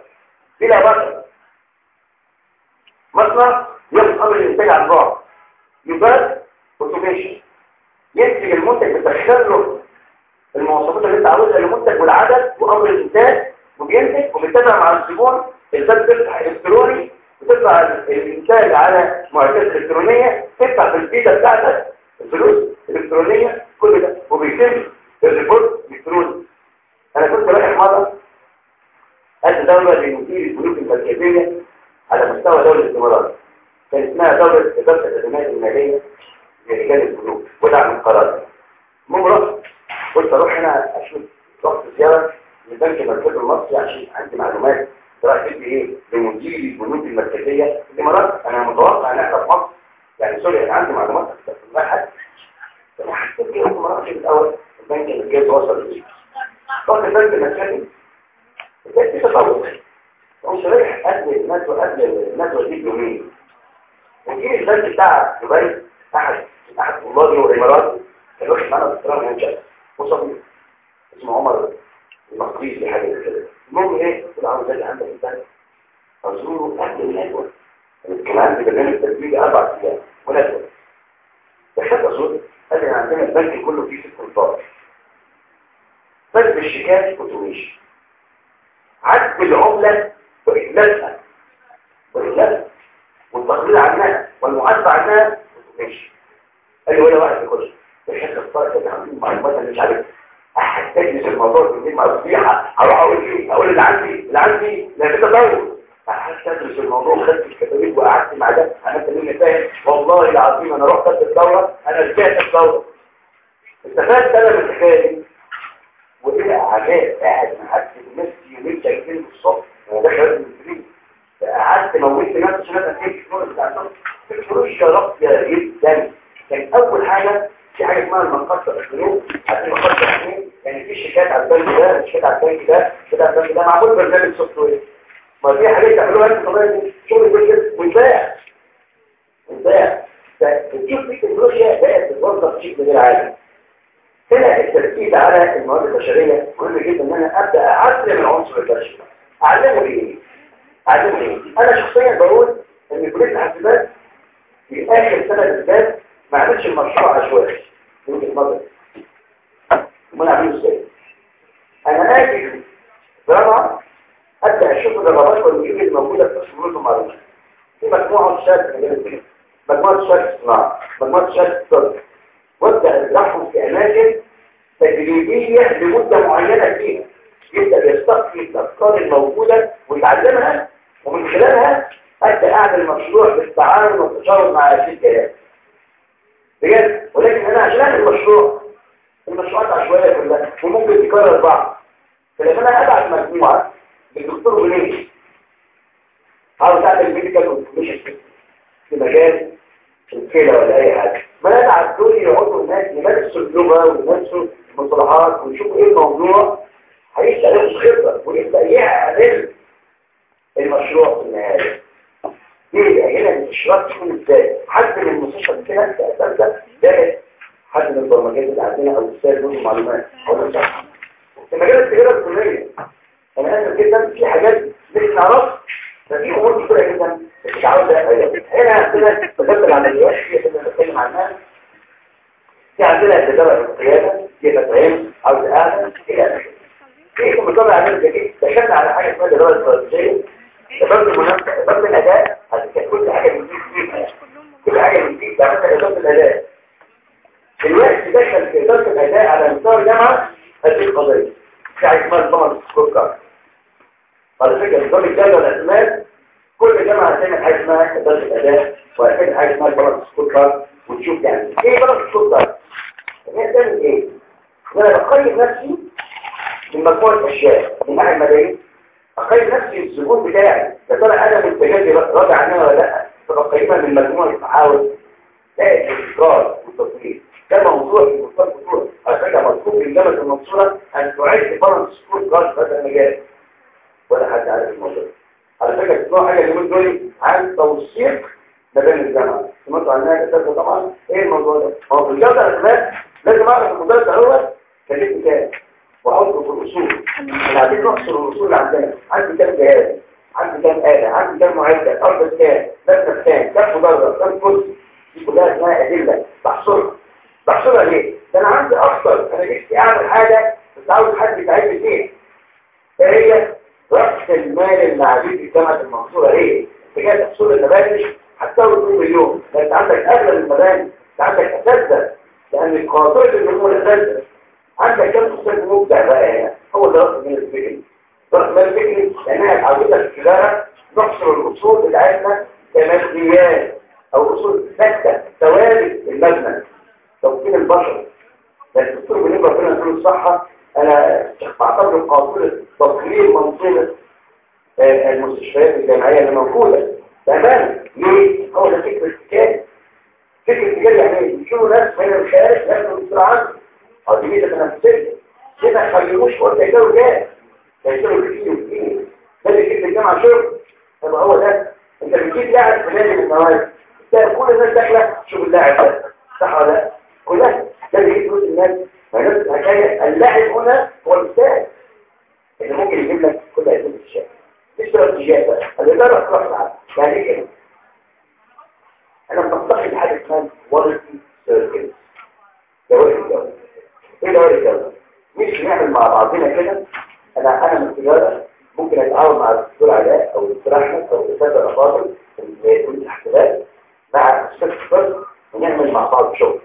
مصنع ياخد امر الانتاج عن بعد يبقى اوتوميشن ينتج المنتج بتدخل له المواصفات اللي انت عاوزها للمنتج والعدد وامر الانتاج وبينتج وبيتابع مع الزبون. الباب بيفتح الكتروني وتدفع الانتاج على معدات الكترونيه، تدفع في الفيزا بتاعتك الفلوس الالكترونيه كل ده وبيتم الريبورت الالكتروني. انا كنت رايح مره قد دوله لمدير البنوك المركزيه على مستوى دوله الامارات، كان اسمها دوله اداره الخدمات الماليه لرجال البنوك ودعم القرار. المهم قلت اروح هنا اشوف رحت زياره للبنك المركزي المصري عشان عندي معلومات راح تدي ايه لمدير البنوك المركزيه في الامارات. انا متوقع ان احنا في مصر يعني سوري انا عندي معلومات اكتر من واحد. انا حسيت كده في مرات الاول البنك المركزي وصل ليه رحت البنك المركزي كان في تطور مش رايح قبل الندوه دي بيومين وجي البنك بتاع دبي احد طلابي والامارات كان واخد معانا دكتوراه منشأ وصديق اسمه عمر المقديسي حاجه كده. المهم ايه قلت له عاوز اجي عندك البنك ازوره قبل الندوه. كان عندي برنامج تدريبي 4 ايام وندوه دخلت ازوره قال لي عندنا البنك كله فيه 6 انفار فرق الشيكات اوتوميشن عد العمله واجلالها والتقرير عنها والمعادله عنها اوتوميشن. قال لي ولا واحد يخش الحته الصارت كده عاملين معلومات انا مش عارف احتاج الموضوع دي مصلحه هروح اقول ايه اقول اللي عندي لا كده دور قعدت ادرس الموضوع خدت الكتالوج وقعدت مع ده انا كلمني فاهم والله العظيم انا رحت الدوره انا رجعت الدوره استفدت انا من الحكايه دي وايه عجاب قاعد معدي نفسي يومين شايفين الصبح ودخلت من الفريق قعدت موتت نفسي عشان اتاكد الشغل بتاع التكنولوجيا راقيه جدا. كان اول حاجه في حاجه اسمها المنقصه الفلوس عشان المنقصه يعني في شيكات على البنك ده شيكات على البنك ده كده على البنك ده معمول برنامج سوفت وير ما في حاجات تعملوها انتوا كمان شغل كده ويتباع فبتشوف في التكنولوجيا بقت بتوظف بشكل غير عادي. هنا التركيز على المواد البشريه مهم جدا ان انا ابدا اعلم العنصر البشري. اعلمه ايه؟ انا شخصيا بقول ان كليه الحاسبات في اخر سنه بالذات ما عملش المشروع عشوائي من وجهه نظري. امال اعمله ازاي؟ انا اجي جامعه ابدا اشوف الرغبات والميول الموجوده في قسم المعلومات. في مجموعه شهادات في مجال الطب، مجموعه شهادات الصناعه، مجموعه شهادات الطب، وابدا ازرعهم في اماكن تجريبيه لمده معينه فيها. يبدا يستقي الافكار الموجوده ويتعلمها ومن خلالها ابدا اعمل مشروع بالتعاون والتشاور مع الشركات. بجد ولكن انا عشان اعمل مشروع المشروعات عشوائيه كلها وممكن تكرر بعض. فلما انا ابعت مجموعه للدكتور بنيش عاوز اعمل ميديكال انفورميشن في مجال الكلى ولا اي حاجه ما انا ابعت دول يقعدوا الناس يمارسوا اللغه ويمارسوا المصطلحات ويشوفوا ايه الموضوع هيبدا ياخد خبره ويبدا يعمل المشروع في النهايه. ليه هنا الاشراك تكون ازاي؟ حد من المستشفى كده اساسا ده حد من البرمجيات اللي عندنا او السائل له معلومات هو صح. في مجال التجاره الكليه انا اسف جدا في حاجات مش نعرفها، ففي امور كتيره جدا مش عاوزه هنا عندنا وزاره العمليات هي اللي بنتكلم عنها. في عندنا التجاره القياده في مفاهيم عاوز اعلى الى في مطلع عمل جديد دخلنا على حاجه اسمها الاداره الاستراتيجيه. اداره المنافسه اداره الاداء هتكون كل حاجه بتجيب فيها كل حاجه بتجيب ده مثلا اداره الاداء دلوقتي دخل في اداره الاداء على مستوى الجامعه هذه القضيه في حاجه اسمها الضمان سكور كارد. على فكره نظام الجدول والاعتماد كل جامعه هتعمل حاجه اسمها اداره الاداء وهتعمل حاجه اسمها الضمان سكور كارد وتشوف يعني ايه ضمان سكور كارد هي بتعمل ايه؟ انا بقيم نفسي من مجموعه اشياء من ناحيه المدنيه اقيم نفسي الزبون بتاعي يا ترى انا منتجاتي راضي عنها ولا لا فبقيمها من مجموعه محاور زائد الاستقرار والتطوير. ده موضوع في مستوى الدكتور على فكره مطلوب من جامعه المنصوره ان تعد بالانس سكور كارد في هذا المجال ولا حد عارف الموضوع. على فكره تسمعوا حاجه اليومين دول عن توثيق مباني الجامعه سمعتوا عنها كتابه طبعا. ايه الموضوع ده؟ هو في الجوده الاخلاق لازم اعرف المدرس الاول كلمه كام واحطه في الاصول. احنا عايزين نحصر الاصول اللي عندنا عندي كام جهاز عندي كام آلة عندي كام معدة ارض كام مبنى كام مدرج كام كرسي دي كلها اسمها ادله بحصرها ليه؟ ده انا عندي اكتر انا نفسي اعمل حاجه بس عاوز حد يساعدني فيها. ايه هي؟ راس المال المعدود في جامعه المنصوره ايه؟ اتجاه تحصيل المباني حتى لو 2 مليون ده انت عندك اغلب المباني انت عندك اساتذه لان قاطره النمو الاساتذه عندك كم قسم مبدع بقى هنا هو ده راس المال الفكري. راس المال الفكري لانها عاوزه التجاره نحصر الاصول بتاعتنا كماديات او اصول ثابته ثوابت المبنى توكيل البشر. لان الدكتور بنيم ربنا يديله الصحه انا بعتبر قاطره تطوير منظومه المستشفيات الجامعيه اللي موجوده تماما. ليه؟ هو ده فكر ارتكاز. فكر ارتكاز يعني يشوفوا ناس من الخارج ياخدوا السرعه او دي ميزه تنافسيه كده ما يخليهوش قلت يجروا جاز يجروا كتير وكتير ده اللي يجيب الجامعه شغل. يبقى هو ده انت بتجيب لاعب في نادي من النوادي كل الناس داخله تشوف اللاعب ده صح ولا لا؟ كلها ده اللي يجيب فلوس الناس. فنفس الحكايه اللاعب هنا هو الاستاذ اللي ممكن يجيب لك كل هذه الاشياء. استراتيجيات بقى الاداره الصراحه يعني ايه كده؟ انا بنتقد حاجه اسمها كواليتي سيركل. ايه دوائر الجوده؟ مش نعمل مع بعضنا كده انا من التجاره ممكن اتعاون مع الدكتور علاء او الدكتور احمد او الدكتور الافاضل في كل الحسابات مع الاستاذ فرد ونعمل مع بعض شغل.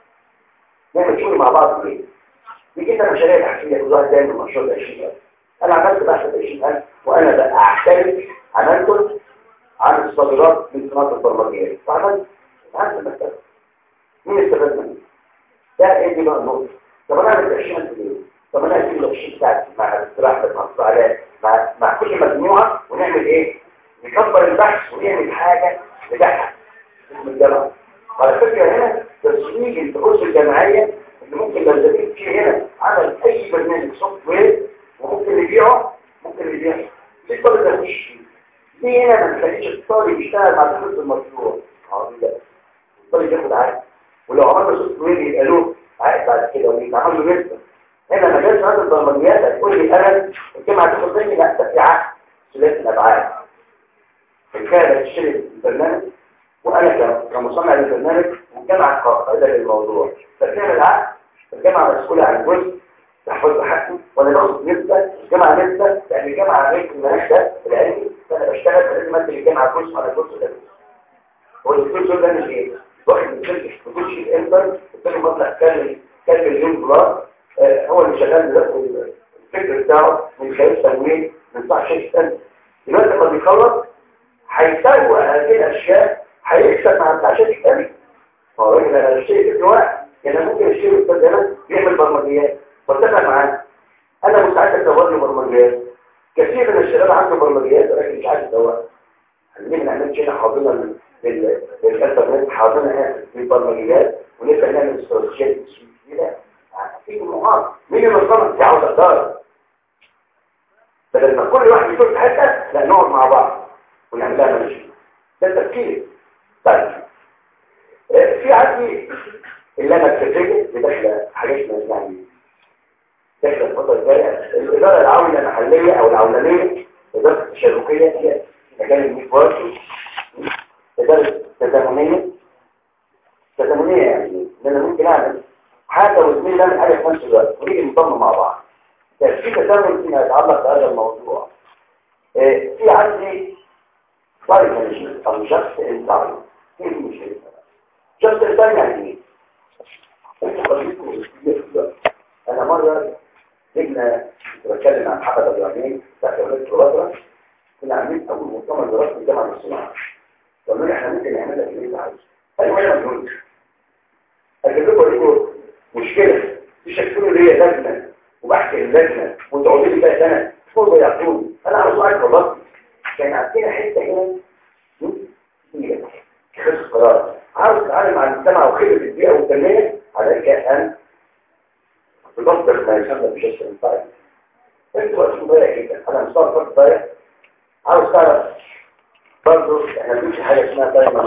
نعمل شغل مع بعض ليه؟ بيجي لنا مشاريع تحفيزيه كل واحد يعمل مشروع ب 20,000. انا عملت بحث ب 20,000 وانا بقى اعترف عملته عن الصادرات من صناعه البرمجيات وعملت المكتبه. مين استفاد منه؟ ده ايه دي بقى النقطه؟ طب انا عملت 20,000 ليه؟ طب انا هجيب ال 20 بتاعتي مع الدكتور احمد مع الدكتور علاء مع كل مجموعه ونعمل ايه؟ نكبر البحث ونعمل حاجه نجحها في الجامعه. على فكره هنا تسويق البحوث الجامعيه اللي ممكن لو زميل فيه هنا عمل اي برنامج سوفت وير وممكن يبيعه ليه الطالب ده مش ليه هنا ما تخليش الطالب يشتغل مع فكره المشروع؟ لا الطالب ياخد عقد ولو عملنا سوفت وير يبقى له عقد بعد كده ويتعمل له نسبه. هنا مجال هذه البرمجيات هتقول لي انا الجامعه تاخد مني لا ده في عقد ثلاثي الابعاد. الكاله تشتري البرنامج وانا كمصنع للبرنامج والجامعه قائده للموضوع فكان العقد الجامعه مسؤوله عن جزء تحفظ حقي وانا باخد نسبه الجامعه نسبه لان الجامعه عملت المناهج ده العلمي فانا بشتغل فلازم ادي الجامعه جزء على جزء ده. هو الجزء ده مش ايه؟ واحد من شركه بتخش الانتر بتاخد مبلغ كام مليون دولار هو اللي شغال دلوقتي الفكر بتاعه من خلال تمويل من بتاع شركه ثانيه. دلوقتي لما بيخلص هيسوق هذه الاشياء هيكسب مع بتاع شركه ثانيه. هو الراجل انا اشتري فكره واحد يعني ممكن اشتري استاذ هنا بيعمل برمجيات واتفق معاه انا مستعد ادور له برمجيات. كثير من الشباب عنده برمجيات ولكن مش عايز يدور. ليه ما نعملش هنا حاضنه للانترنت حاضنه للبرمجيات ونبدا نعمل استراتيجيات كده في المعارض مين اللي نظام انت عاوز اداره بدل ما كل واحد يشوف في حته لا نقعد مع بعض ونعملها ماشي. ده التفكير. طيب في عندي اللجنه الفكريه اللي داخله حاجاتنا يعني داخله الفتره الجايه الاداره العامله المحليه او العولميه اداره التشاركيه هي مجال الميكروفون اداره تزامنيه يعني ان انا ممكن اعمل حاجه واثنين نعمل حاجه في نفس الوقت ونيجي نطمن مع بعض. في تزامن فيما يتعلق بهذا الموضوع. في عندي طيب مانجمنت او شخص انسان ايه المشكله؟ شخص انسان يعني ايه؟ انتوا قضيتكم كتير في الوقت. انا مره جبنا بتكلم عن حفظ اليومين بتاعت ولاد الوزراء كنا عاملين اول مؤتمر دراسي في الجامعه الصناعيه. قالوا لي احنا ممكن نعملها في اللي انت عايزه. ايوه انا ما بقولش. اجيب لكم مشكله تشكلوا لي لجنه وبحكي اللجنه وتقعدوا لي بقى سنه تقولوا يعطوني انا عاوز اعرف بالظبط. كان عندنا حته هنا هي خص قرار عاوز اتعامل مع المجتمع وخدمه البيئه والتنميه عليك ان تطبق ما يسمى بشكل انطلاقي. انت وقت مضيع جدا انا مستوى وقت ضايع عاوز تعرف برضه احنا بنمشي حاجه اسمها دايما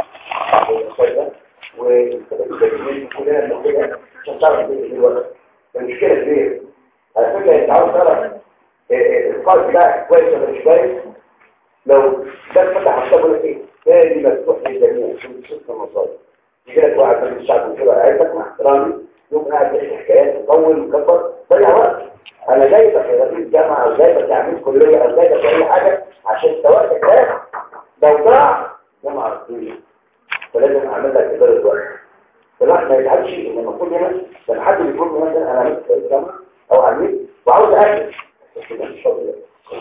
والتدريب كلنا بناخدها عشان تعرف ايه الوقت. المشكله كبيره على فكره انت عاوز تعرف القلب ده كويس ولا مش كويس. لو ده فتح حساب ولا ايه تاني مفتوح للجميع في ست مصادر يجي لك واحد من الشعب وكده قاعد مع احترامي يوم قاعد بيحكي حكايات يطول ويكبر ضيع وقت. انا جايبك يا رئيس جامعه او جايبك تعميد كليه او جايبك في اي حاجه عشان انت وقتك ده لو ضاع جامعه الدنيا فلازم اعمل لك اداره وقت. فالواحد ما يتعبش ان المفروض هنا لما حد بيكون مثلا انا عملت في الجامعه او عميد وعاوز اكل بس مش فاضي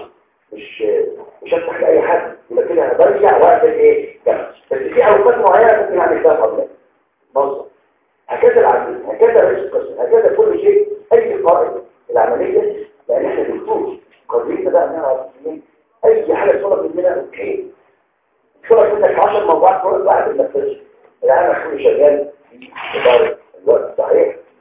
مش هفتح لاي حد يبقى كده هضيع وقت ايه جامعه. بس في اوقات معينه ممكن اعمل فيها فضل موظف هكذا العميد هكذا رئيس القسم هكذا كل شيء اي قائد العمليه لان احنا دكتور قضيتنا بقى نعرف اي حاجه طلب مننا اوكي طلب منك 10 موضوعات كل واحد ما تنفذش العالم كله شغال في اداره